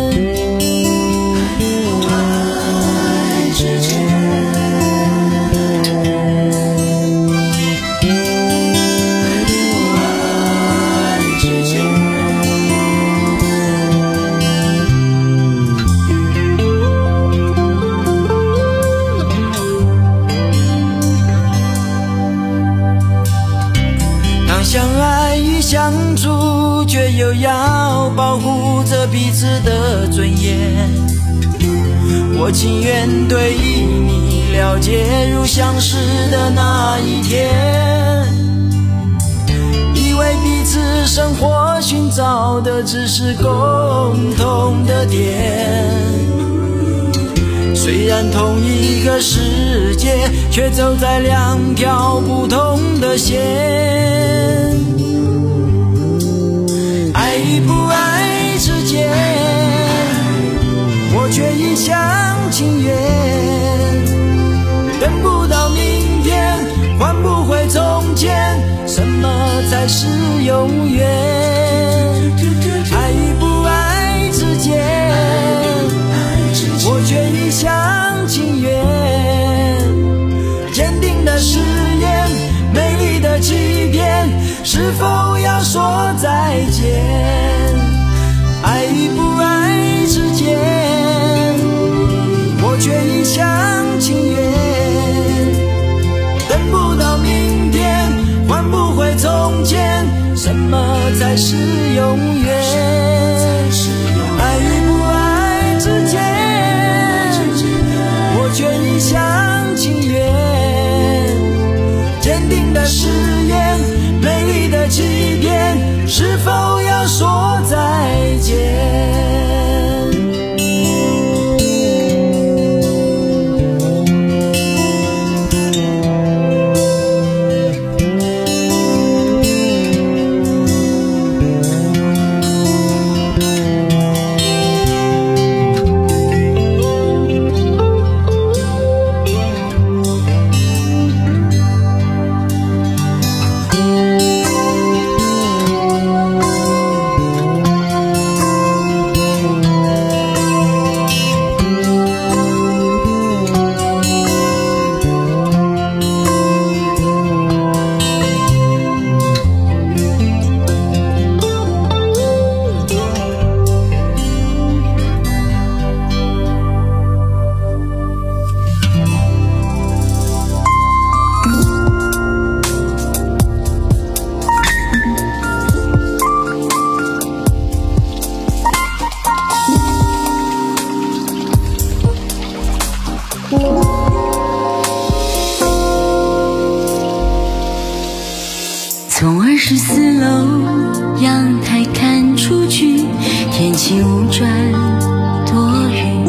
S9: 相爱与相处，却又要保护着彼此的尊严。我情愿对你了解如相识的那一天，以为彼此生活寻找的只是共同的点。虽然同一个世界，却走在两条不同的线。爱与不爱之间，我却一厢情愿。等不到明天，换不回从前，什么才是永远？爱与不爱之间，我却一厢情愿。坚定的誓言，美丽的欺骗，是否要说再见？爱与不爱之间，我却一厢情愿。等不到明天，换不回从前，什么才是永远？爱与不爱之间，我却一厢情愿。坚定的誓言，美丽的欺骗，是否要说再见？
S10: 从二十四楼阳台看出去，天气无转多云。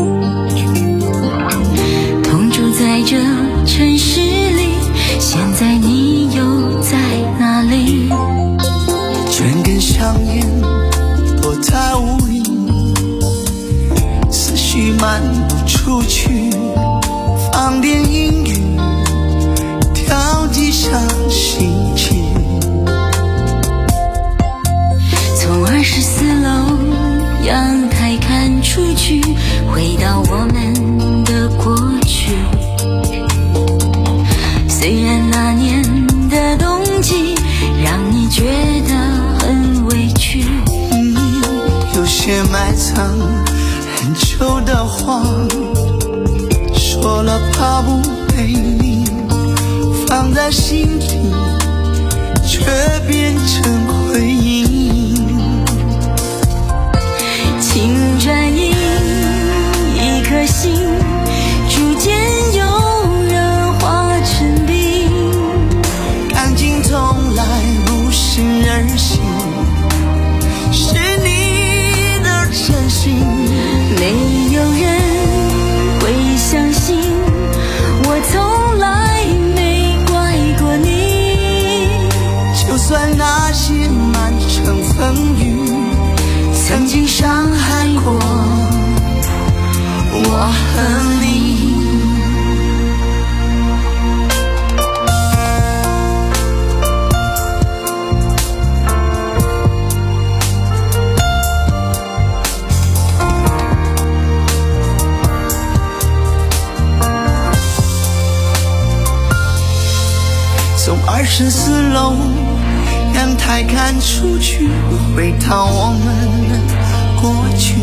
S10: 同住在这城市里，现在你又在哪里？
S16: 卷根香烟躲在屋里，思绪漫步出去，放点音乐，调剂下心情。
S10: 从二十四楼阳台看
S9: 久的话，说了怕不美丽，放在心底却变成回忆。
S8: 情转移一颗心，逐渐有人化成冰，
S9: 感情从来不是儿戏，是你的真心。
S8: 没有人会相信我从来没怪过你，
S9: 就算那些满城风雨曾经伤害过我和你。从二十四楼阳台看出去，回到我们的过去。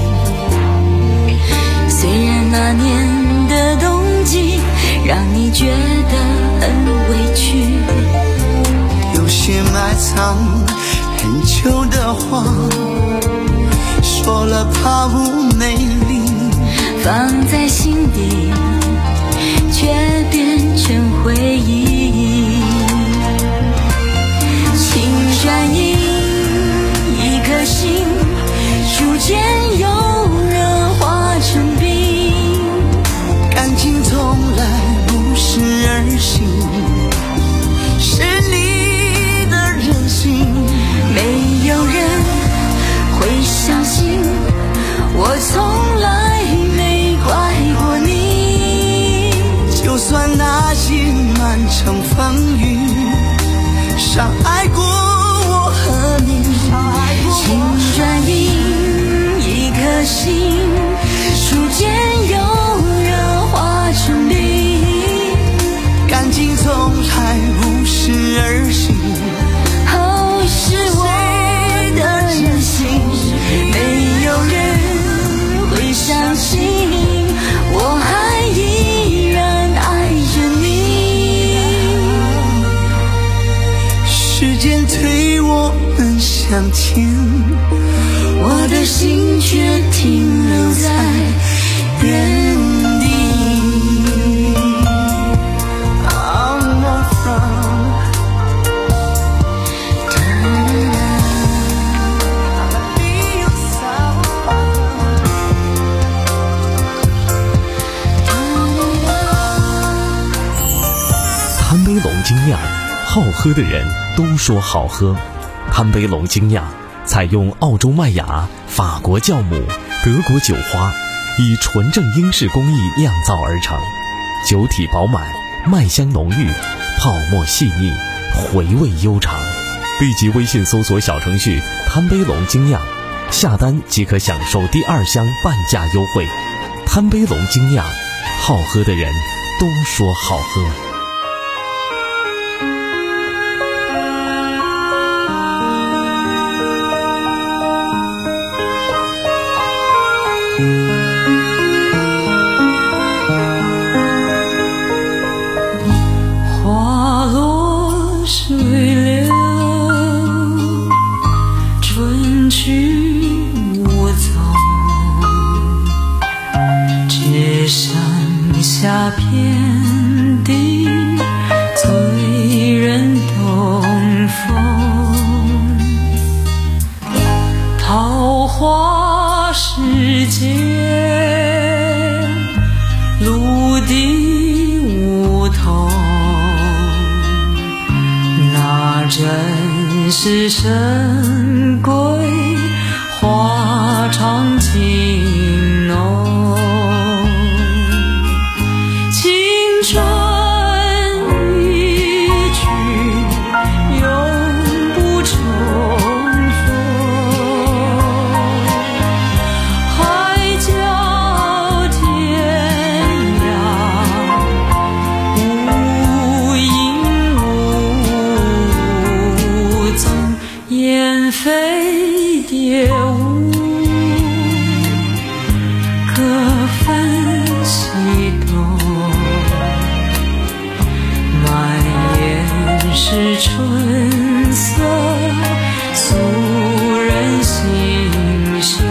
S8: 虽然那年的冬季让你觉得很委屈，
S9: 有些埋藏很久的话，说了怕不美丽，
S8: 放在心底却变成回忆。情转移一颗心，逐渐有人化成冰，
S9: 感情从来不是儿戏，是你的任性。
S8: 没有人会相信我从来没怪过你，
S9: 就算那些满城风雨伤害过我和你。
S8: 情转移一颗心，逐渐有人化成冰，
S9: 感情从来不是儿戏，
S8: 哦，是我的任性。没有人会相信我还依然爱着你。
S9: 时间推我们向前，
S8: 我的心却停留在原地。
S6: 贪杯龙精酿，好喝的人都说好喝。贪杯龙精酿采用澳洲麦芽、法国酵母、德国酒花，以纯正英式工艺酿造而成，酒体饱满，麦香浓郁，泡沫细腻，回味悠长。立即微信搜索小程序贪杯龙精酿，下单即可享受第二箱半价优惠。贪杯龙精酿，好喝的人都说好喝。
S10: 花落水流，春去无踪，只剩下遍地醉人东风。桃花世界，陆地梧桐，那真是神归花长情浓。青春一去永不重逢，海角天涯无影无踪，雁飞蝶舞， 春色，素人心胸。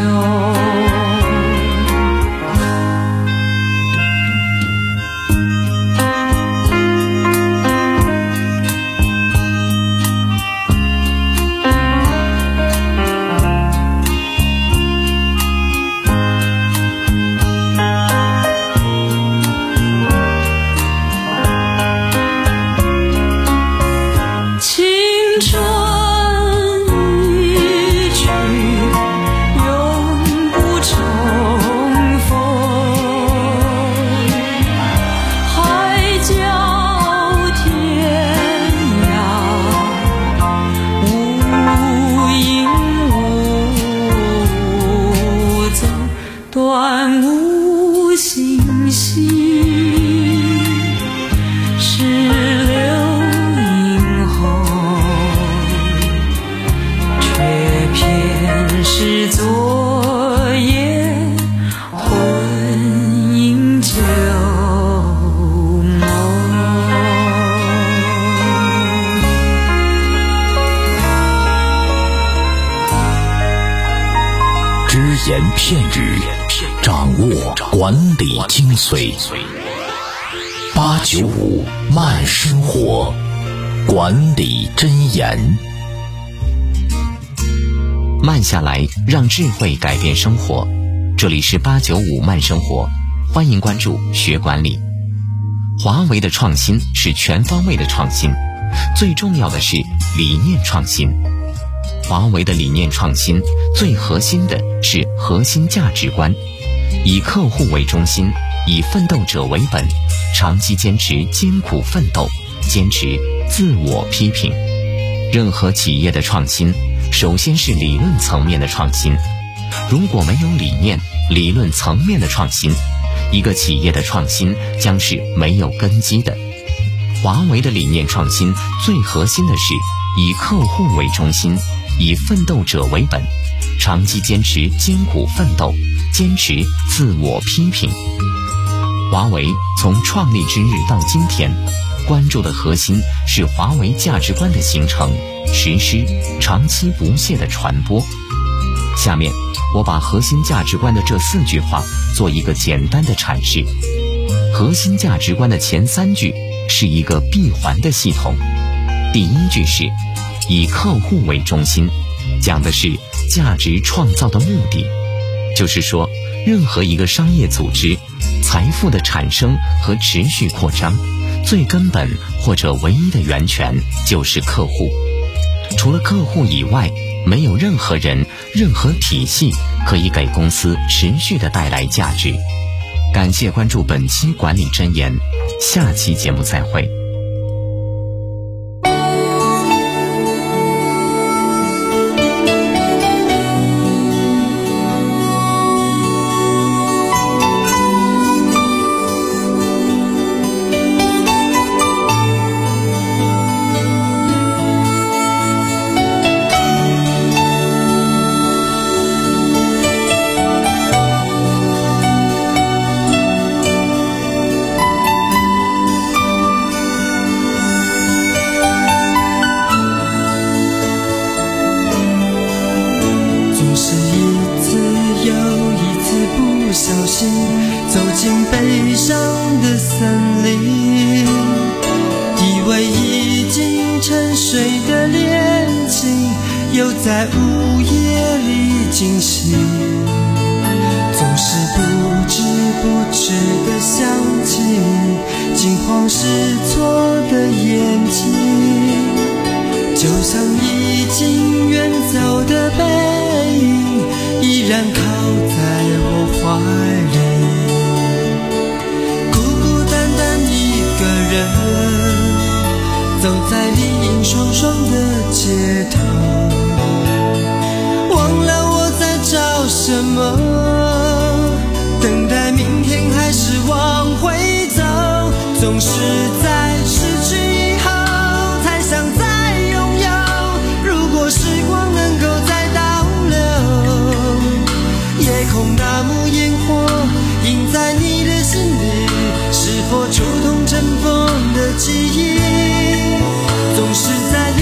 S2: 言片语，掌握管理精髓。八九五慢生活，管理箴言。
S6: 慢下来，让智慧改变生活。这里是八九五慢生活，欢迎关注学管理。华为的创新是全方位的创新，最重要的是理念创新。华为的理念创新最核心的是核心价值观，以客户为中心，以奋斗者为本，长期坚持艰苦奋斗，坚持自我批评。任何企业的创新首先是理论层面的创新，如果没有理念理论层面的创新，一个企业的创新将是没有根基的。华为的理念创新最核心的是以客户为中心，以奋斗者为本，长期坚持艰苦奋斗，坚持自我批评。华为从创立之日到今天，关注的核心是华为价值观的形成、实施、长期不懈的传播。下面我把核心价值观的这四句话做一个简单的阐释。核心价值观的前三句是一个闭环的系统。第一句是以客户为中心，讲的是价值创造的目的，就是说任何一个商业组织财富的产生和持续扩张，最根本或者唯一的源泉就是客户。除了客户以外，没有任何人任何体系可以给公司持续的带来价值。感谢关注本期管理箴言，下期节目再会。
S9: 走进悲伤的森林，以为已经沉睡的恋情又在午夜里惊醒，总是不知不觉地想起惊慌失措的眼睛，就像已经远走的背影依然靠在我怀里，孤孤单单一个人走在丽影双双的街头，忘了我在找什么，等待明天还是往回走，总是在失去以后才想再拥有，如果时光能够再倒流，夜空那幕烟火映在你的心里，是否触动尘封的记忆，总是在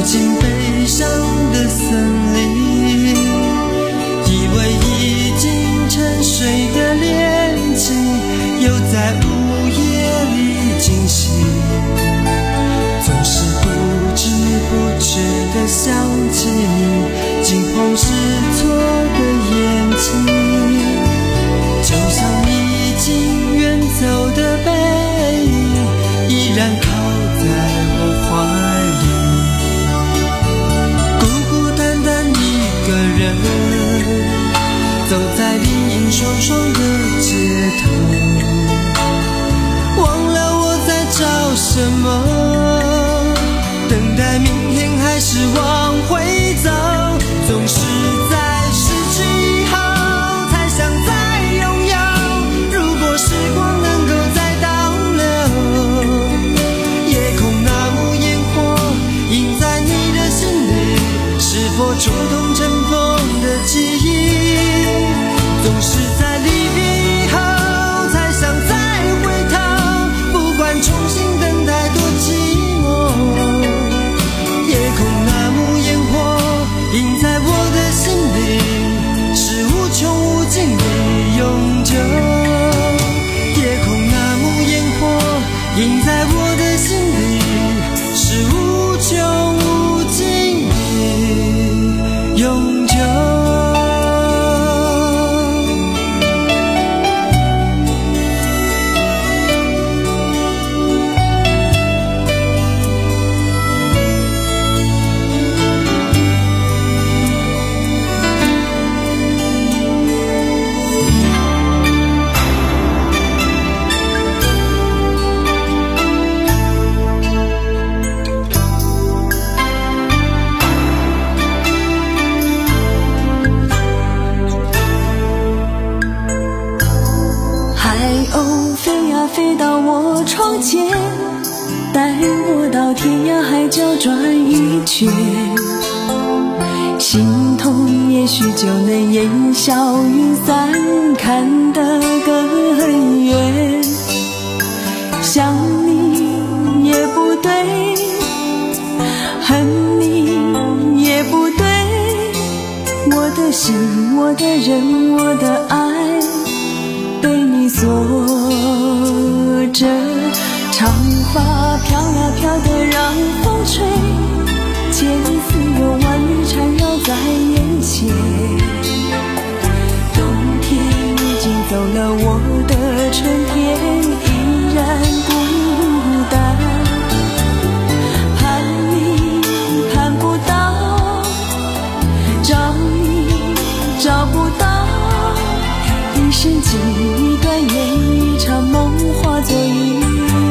S9: 进悲伤的森林，以为已经沉睡的恋情又在午夜里惊醒，总是不知不觉地想起你惊慌失措的眼睛，就像已经远走的背影依然靠在我怀里，孤孤单单一个人走在林荫霜霜的街头，忘了我在找什么，等待明天还是往回走，总是在失去以后才想再拥有，如果时光能够再倒流，夜空那幕烟火映在你的心里，是否触动尘封的记忆，总是在离别以后才想再回头，不管重新等待多寂寞，夜空那幕烟火映在我的心里，是无穷无尽的永久，夜空那幕烟火映在我的心里，是无穷无尽的永久。飞到我窗前，带我到天涯海角转一圈，心痛也许就能烟消云散，看得更远，想你也不对，恨你也不对，我的心，我的人，我的爱被你锁着，长发飘呀飘的让风吹，千丝又万缕缠绕在眼前，冬天已经走了，我的春天依然孤单，盼你盼不到，找你找不到，一生情一段缘，一场梦化作一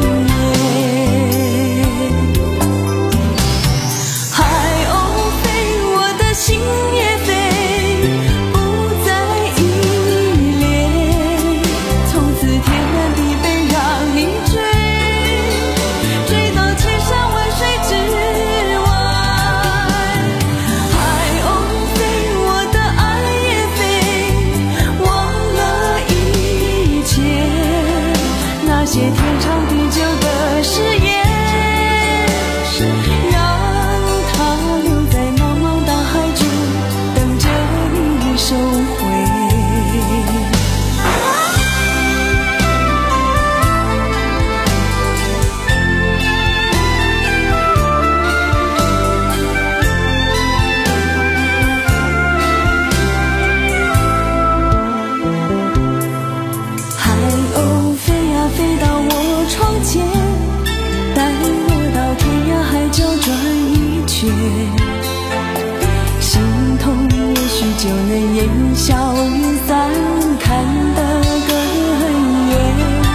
S9: 心痛也许就能烟消云散，看得更远，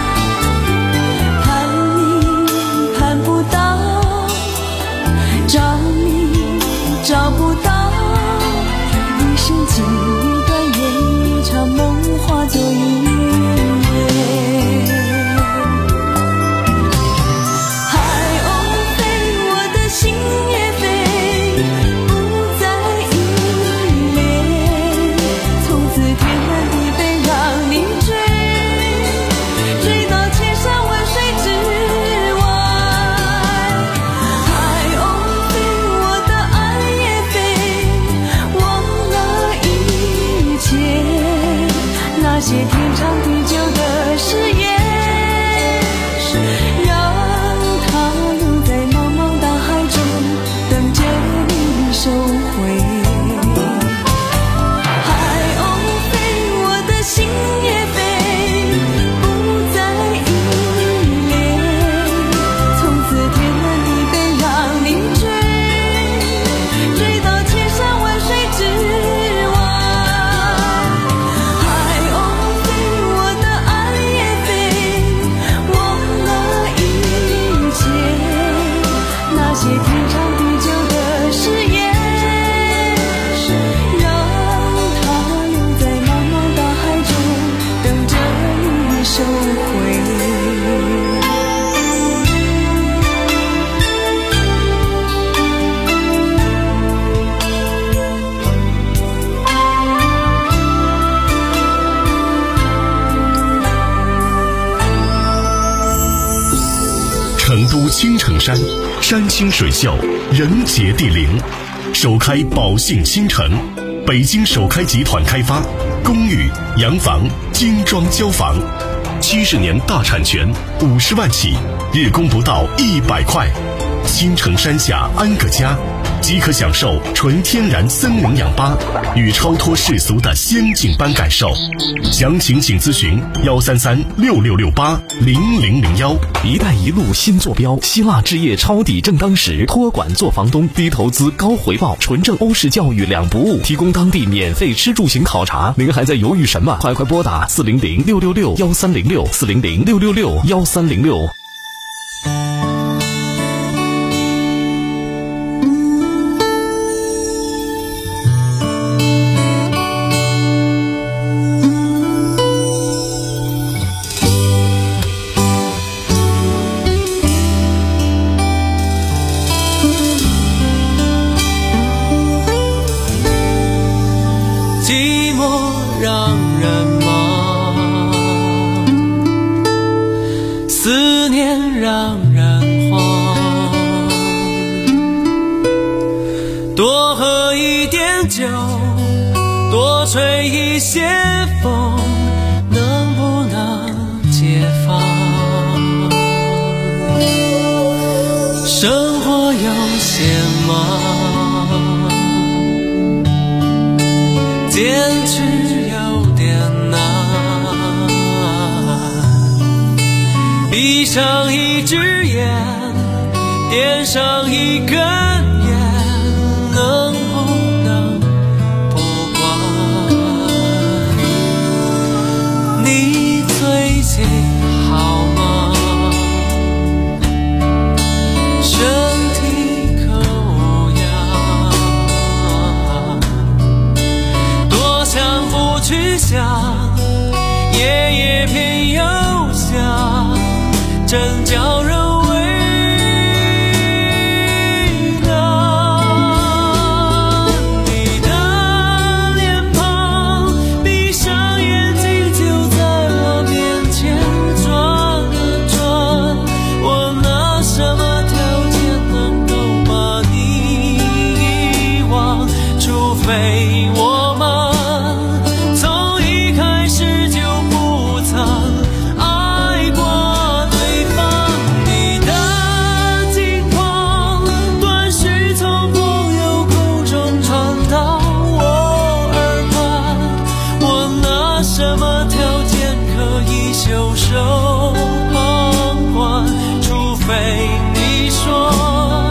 S9: 盼你盼不到，找你找不到，一生情一段缘，一场梦化作一海鸥飞，我的心也飞，
S17: 青城山，山清水秀，人杰地灵。首开宝信新城，北京首开集团开发，公寓、洋房精装交房，七十年大产权，五十万起，日供不到一百块。青城山下安个家，即可享受纯天然森林氧吧与超脱世俗的仙境般感受。详情请咨询幺三三六六六八零零零幺。
S6: 一带一路新坐标，希腊置业抄底正当时，托管做房东，低投资高回报，纯正欧式教育两不误，提供当地免费吃住行考察。您还在犹豫什么？快快拨打四零零六六六幺三零六四零零六六六幺三零六。
S9: 寂寞让人忙，思念让人慌，多喝一点酒，多吹一些风，能不能解放？生活有些忙，坚持有点难，闭上一只眼，点上一根烟，能不能不管？你最近好吗？身体可无恙？多想不去想，夜夜偏又想，真叫人非我们从一开始就不曾爱过对方。你的近况断续从朋友口中传到我耳畔，我拿什么条件可以袖手旁观？除非你说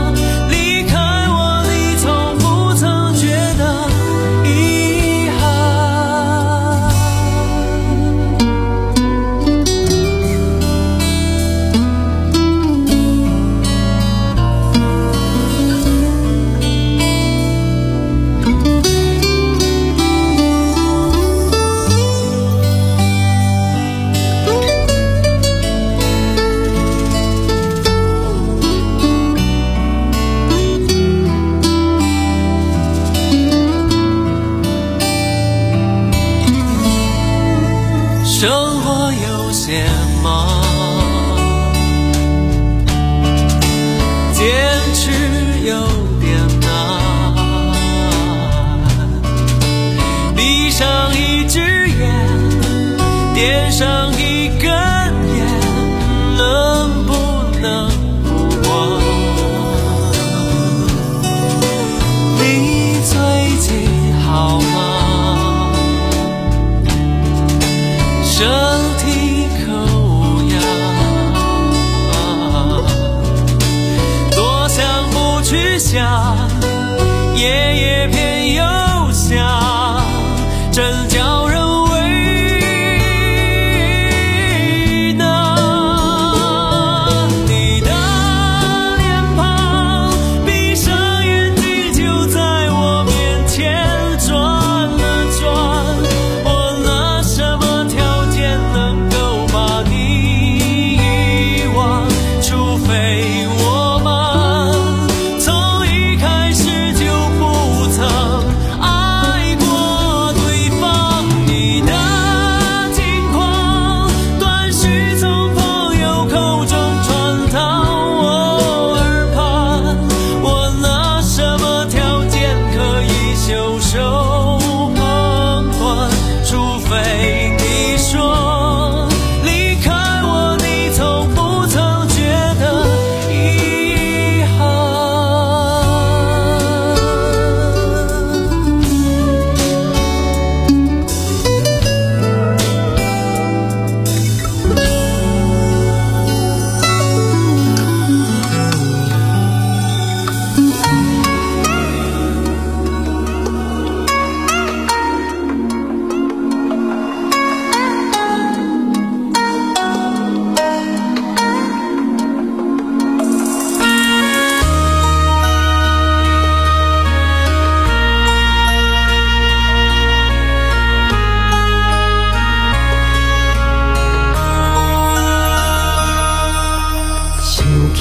S9: 生活有些忙，坚持有点难，闭上一只眼，点上一根烟，能不能不管？你最近好吗？身体可无恙？多想不去想，夜夜偏又想，真叫人为难。你的脸庞，闭上眼睛就在我面前转了转，我拿什么条件能够把你遗忘？除非我们从一开始就不曾爱过对方。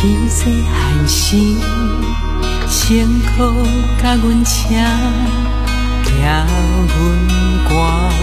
S10: 起细汉时，辛苦甲阮请，听阮歌，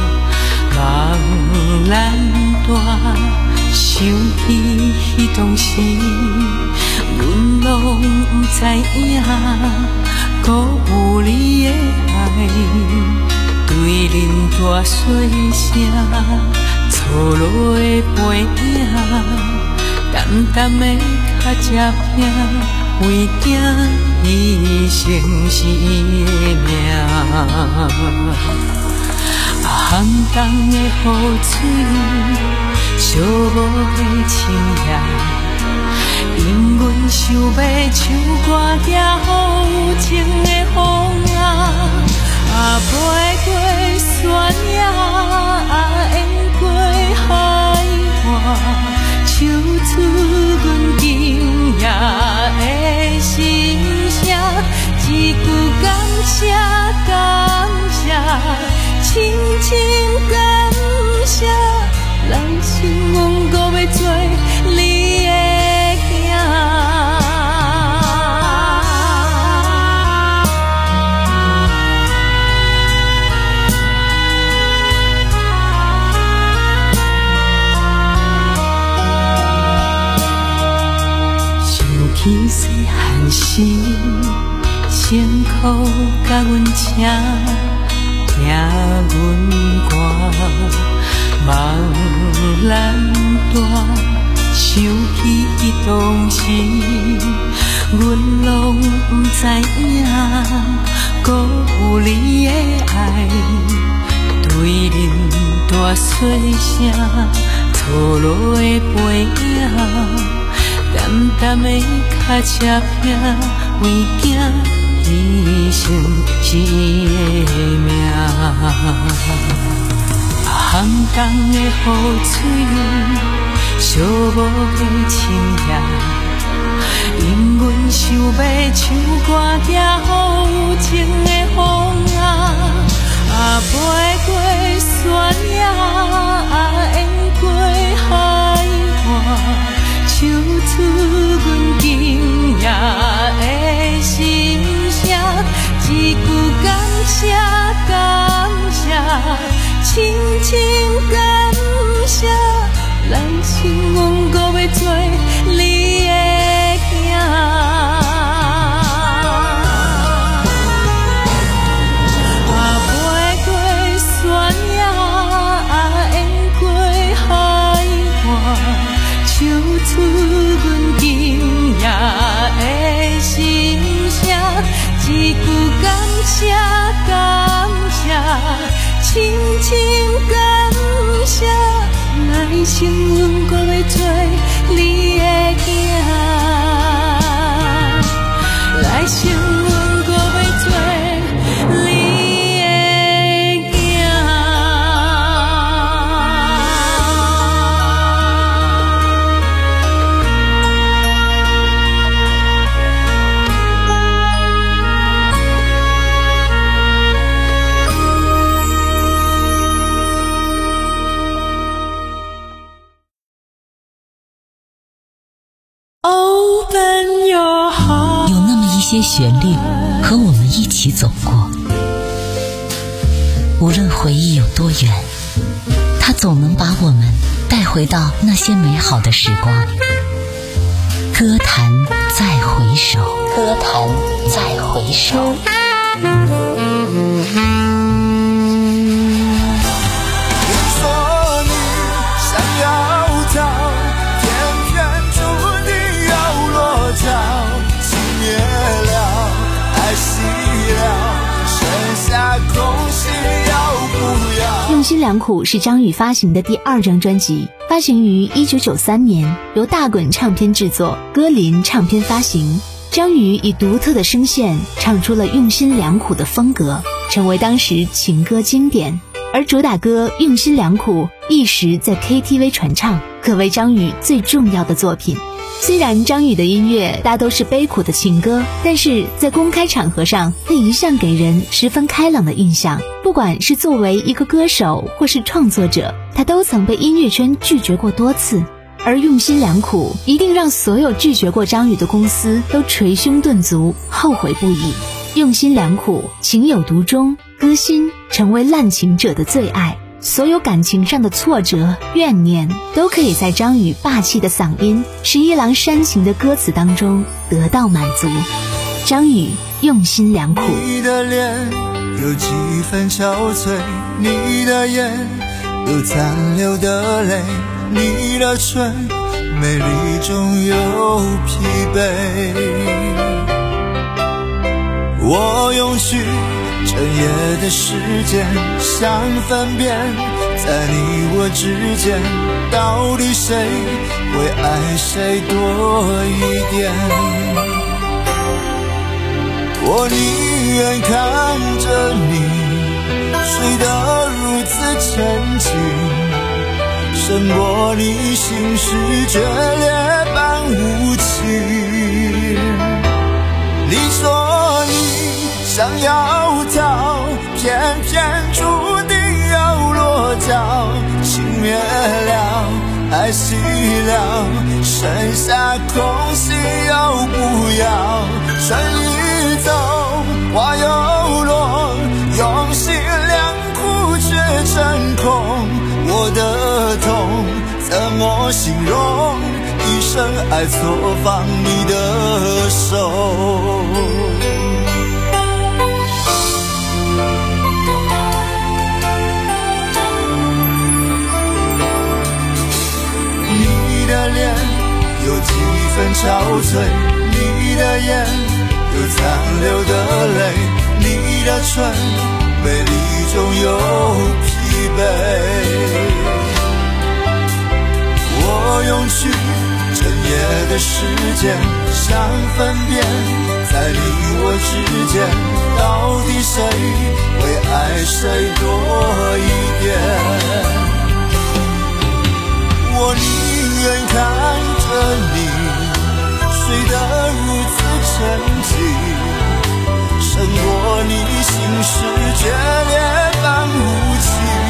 S10: 茫然大，想起迄当时，阮拢不知影，搁有你的爱，对恁大细声，错落的背影。淡淡的较食拼，为惊伊生死的命。寒冬的雨水，寂寞的深夜，因阮想要唱歌行有情的风啊，啊飞过山野，啊淹过海岸。唱出阮今夜的心声，一句感谢感谢，深深感谢，来生阮搁要做你的起细汉时，辛苦甲阮请，听阮歌，茫然大，想起迄当时，阮拢不知影，搁有你的爱，对恁大细声，错落的背影。淡淡的较吃拼，为惊伊生死的命。寒冬的雨水，寂寞的深夜，因阮想要唱歌行有情的风啊，啊飞过山野，啊淹过海岸。唱出阮今夜的心声，一句感谢感谢，深深感谢，来生阮搁要做你的囝。啊飞过山野，啊淹过海岸。唱出阮今夜的心声，一句感谢感谢，深深感谢，来生阮搁要做你的囝，来生阮搁要做你。
S7: 有那么一些旋律和我们一起走过，无论回忆有多远，它总能把我们带回到那些美好的时光。歌坛再回首，歌坛再回首。
S11: 用心良苦是张宇发行的第二张专辑，发行于一九九三年，由大滚唱片制作，歌林唱片发行。张宇以独特的声线唱出了用心良苦的风格，成为当时情歌经典。而主打歌《用心良苦》一时在 K T V 传唱，可谓张宇最重要的作品。虽然张宇的音乐大都是悲苦的情歌，但是在公开场合上，他一向给人十分开朗的印象。不管是作为一个歌手或是创作者，他都曾被音乐圈拒绝过多次。
S18: 而用心良苦一定让所有拒绝过张宇的公司都捶胸顿足，后悔不已。用心良苦，情有独钟，歌心成为滥情者的最爱。所有感情上的挫折怨念都可以在张宇霸气的嗓音、十一郎煽情的歌词当中得到满足。张宇用心良苦。
S14: 你的脸有几分憔悴，你的眼有残留的泪，你的唇美丽中有疲惫。我用去整夜的时间想分辨，在你我之间到底谁会爱谁多一点。我宁愿看着你睡得如此沉静，胜过你心事决裂般无情。你说你想要逃，偏偏注定要落脚，情灭了，爱熄了，剩下空隙又不要。春已走，花又落，用心良苦却成空。我的痛怎么形容？一生爱错放你的手。你的脸有几分憔悴，你的眼有残留的泪，你的唇美丽中有疲惫。我用去整夜的时间想分辨，在你我之间到底谁会爱谁多一点。我宁愿看着你睡得如此沉静，胜过你心事决裂般无情。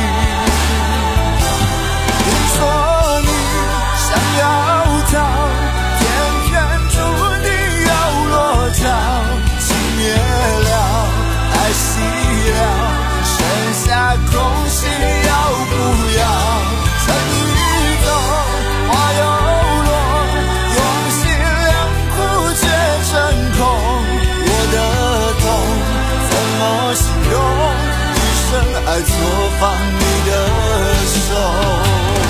S14: 你说你想要逃，偏偏注定要落脚，情灭了，爱熄了，剩下空隙要不要。春已走，花又落，用心良苦却成空。我的痛怎么形容？一生爱错放你的手。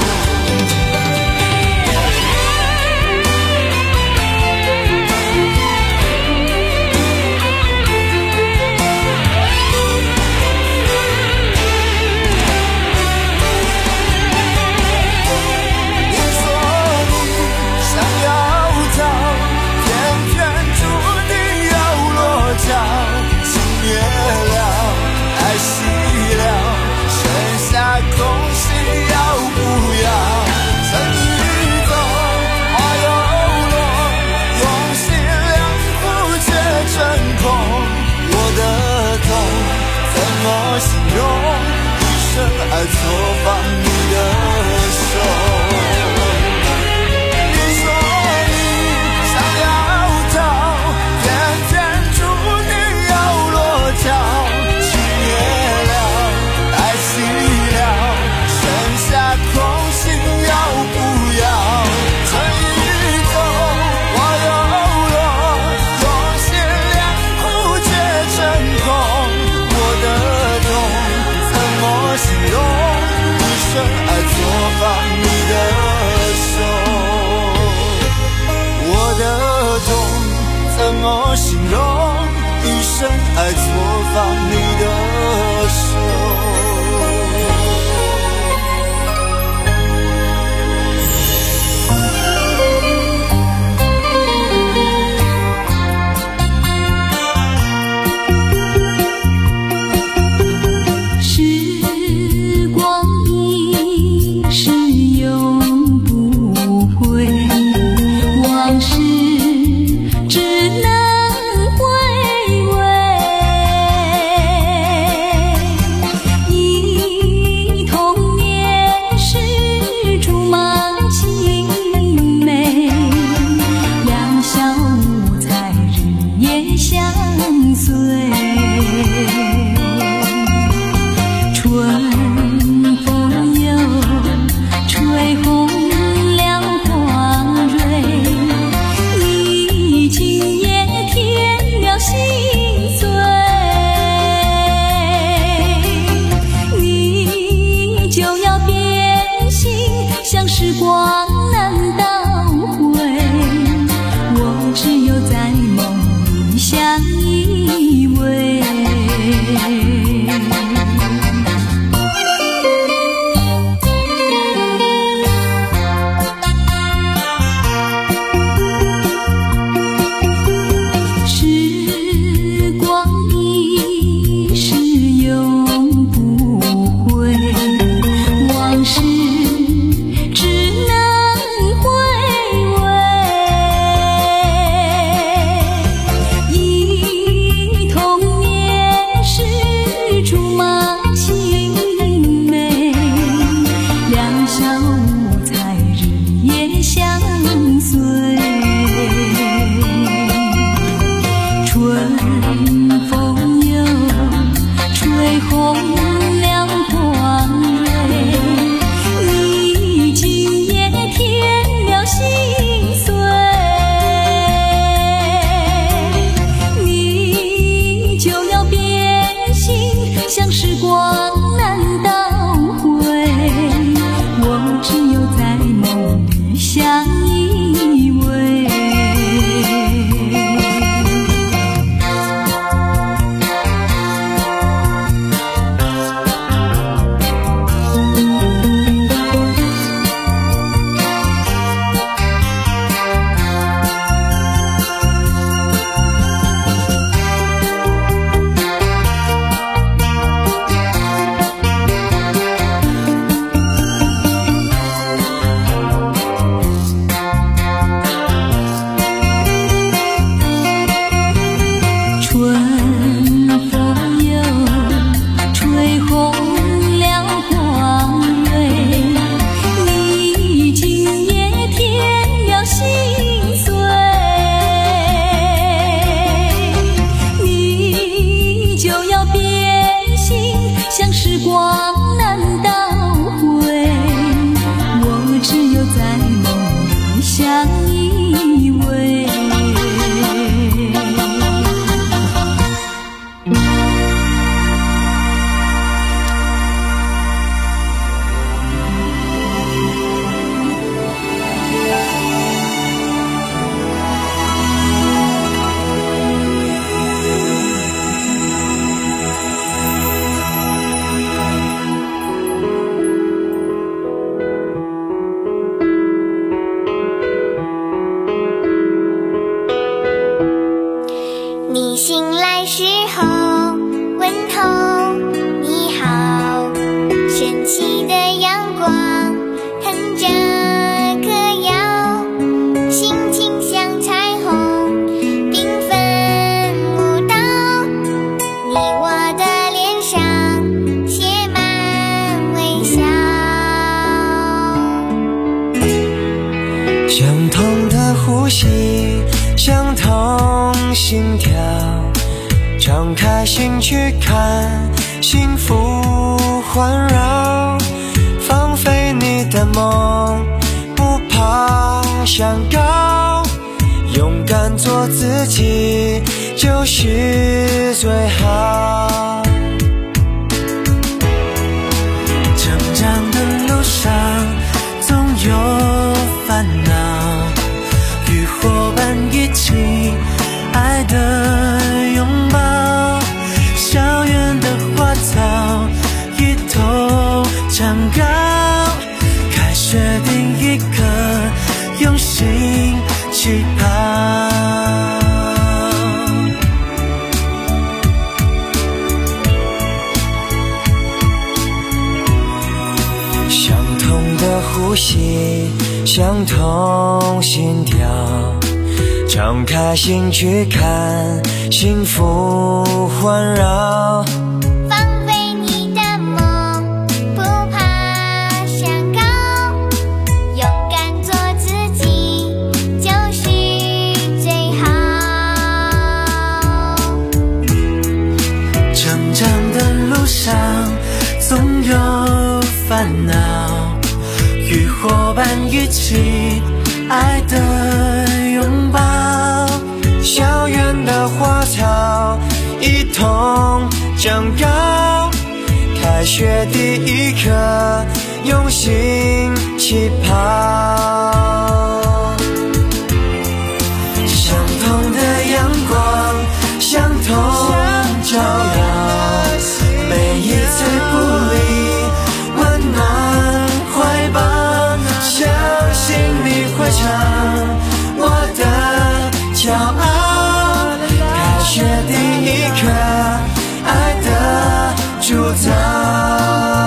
S14: 爱错放你的手。你说你想要逃，偏偏注定要落脚，情灭了，爱熄了，剩下空心要不要。春已走，花又落，用心良苦却成空。我的痛怎么形容？一生爱错放你的手。我的痛怎么形容？一生爱错放你的手。
S8: 只能回味。 光难倒回，我只有在梦里相依偎。
S19: 你醒来时候问候你好，升起的阳光哼着歌谣，心情像彩虹缤纷舞蹈，你我的脸上写满微笑，
S9: 相同的呼吸，相同心跳，敞开心去看，幸福环绕，放飞你的梦，不怕想高，勇敢做自己就是最好。成长的路上总有烦恼，与伙伴一起爱的拥抱，校园的花草一同长高，开学第一课用心去跑，相同的呼吸，相同心跳，敞开心去看，幸福环绕，
S19: 放飞你的梦，不怕想高，勇敢做自己就是最好。
S9: 成长的路上总有烦恼，与伙伴一起爱的拥抱，校园的花草一同长高，开学第一课用心
S14: 起跑。相同的阳光，相同照耀，每一次鼓励，温暖怀抱，相信你会唱我的骄傲。开学第一课，爱的铸造。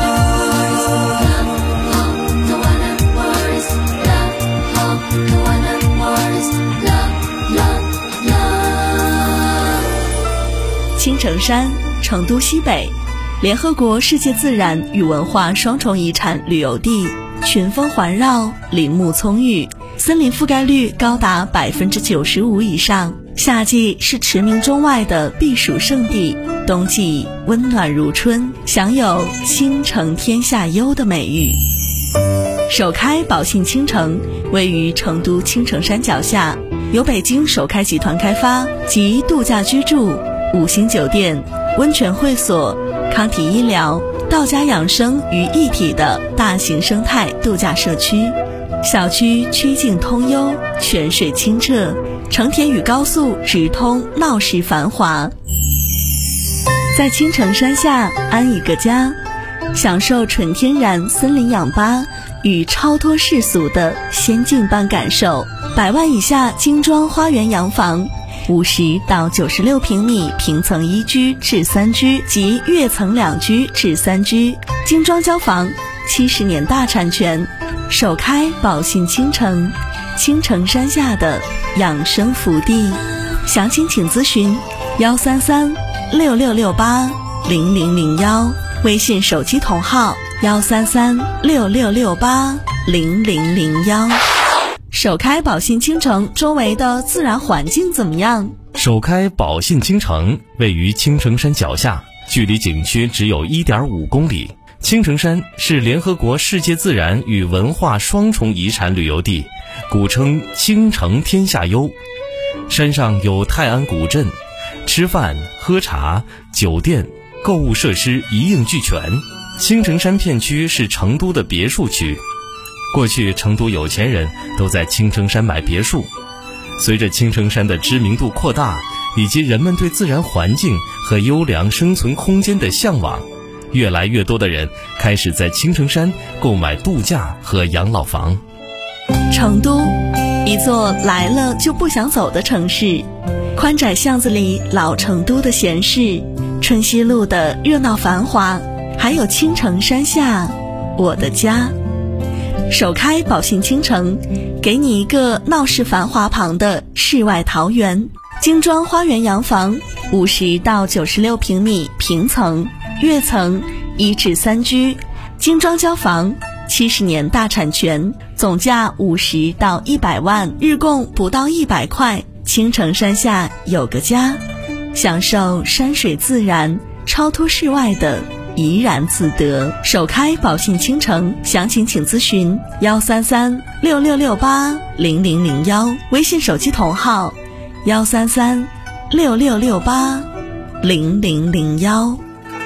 S4: 青城山，成都西北，联合国世界自然与文化双重遗产旅游地，群峰环绕，林木葱郁，森林覆盖率高达百分之九十五以上。夏季是驰名中外的避暑胜地，冬季温暖如春，享有倾城天下优的美誉。首开宝信倾城位于成都青城山脚下，由北京首开集团开发，集度假居住、五星酒店、温泉会所、康体医疗、道家养生于一体的大型生态度假社区。小区曲径通幽，泉水清澈，成田与高速直通，闹市繁华。在青城山下安一个家，享受纯天然森林氧吧与超脱世俗的仙境般感受。百万以下精装花园洋房，五十到九十六平米平层一居至三居及跃层两居至三居，精装交房，七十年大产权，首开宝信倾城，青城山下的养生福地。详情请咨询幺三三六六六八零零零幺，微信手机同号幺三三六六六八零零零幺。首开宝信倾城周围的自然环境怎么样？
S6: 首开宝信倾城位于青城山脚下，距离景区只有 一点五公里。青城山是联合国世界自然与文化双重遗产旅游地，古称青城天下优。山上有泰安古镇，吃饭、喝茶、酒店、购物设施一应俱全。青城山片区是成都的别墅区，过去成都有钱人都在青城山买别墅。随着青城山的知名度扩大，以及人们对自然环境和优良生存空间的向往，越来越多的人开始在青城山购买度假和养老房。
S4: 成都，一座来了就不想走的城市，宽窄巷子里老成都的闲适，春熙路的热闹繁华，还有青城山下我的家。首开宝信倾城，给你一个闹市繁华旁的世外桃源。精装花园洋房，五十到九十六平米平层，跃层一至三居，精装交房，七十年大产权，总价五十到一百万，日供不到一百块。青城山下有个家，享受山水自然，超脱世外的怡然自得。首开宝信倾城，详情请咨询幺三三六六六八零零零幺，微信手机同号幺三三六六六八零零零幺。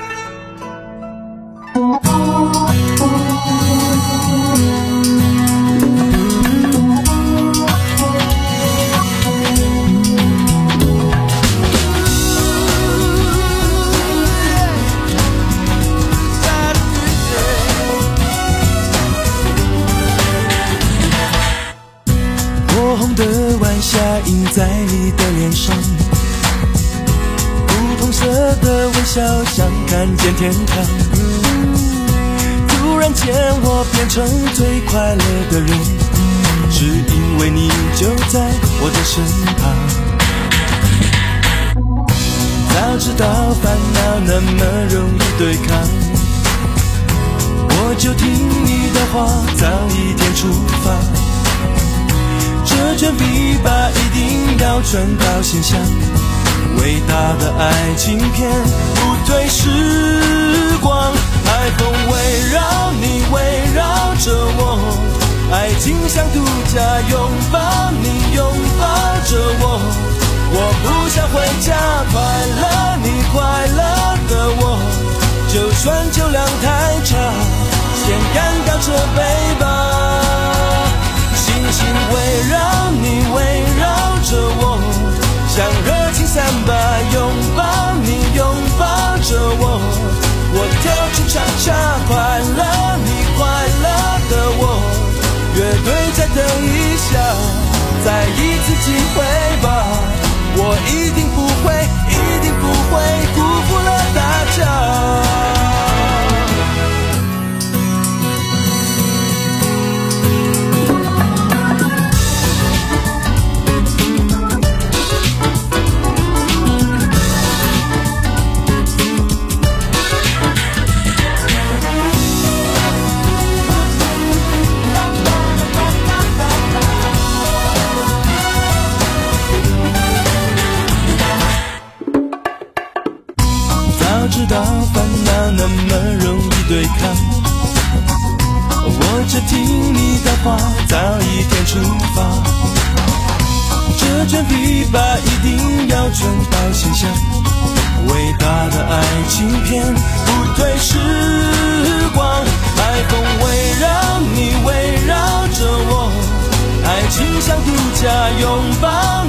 S14: 下印在你的脸上，不同色的微笑像看见天堂。突然间我变成最快乐的人，只因为你就在我的身旁。早知道烦恼那么容易对抗，我就听你的话，早一天出发。这卷笔把一定要传到心上，伟大的爱情片不退时光，海风围绕你，围绕着我，爱情像度假，拥抱你，拥抱着我，我不想回家，快乐你，快乐的我，就算酒量太差，先干掉这杯吧。 对，再等一下，再一次机会吧，我一定不会，一定不会辜负了大家。知道烦恼那么容易对抗，我只听你的话，早一天出发。这卷琵琶一定要传到心上，伟大的爱情片不对时光，海风围绕你，围绕着我，爱情像独家拥抱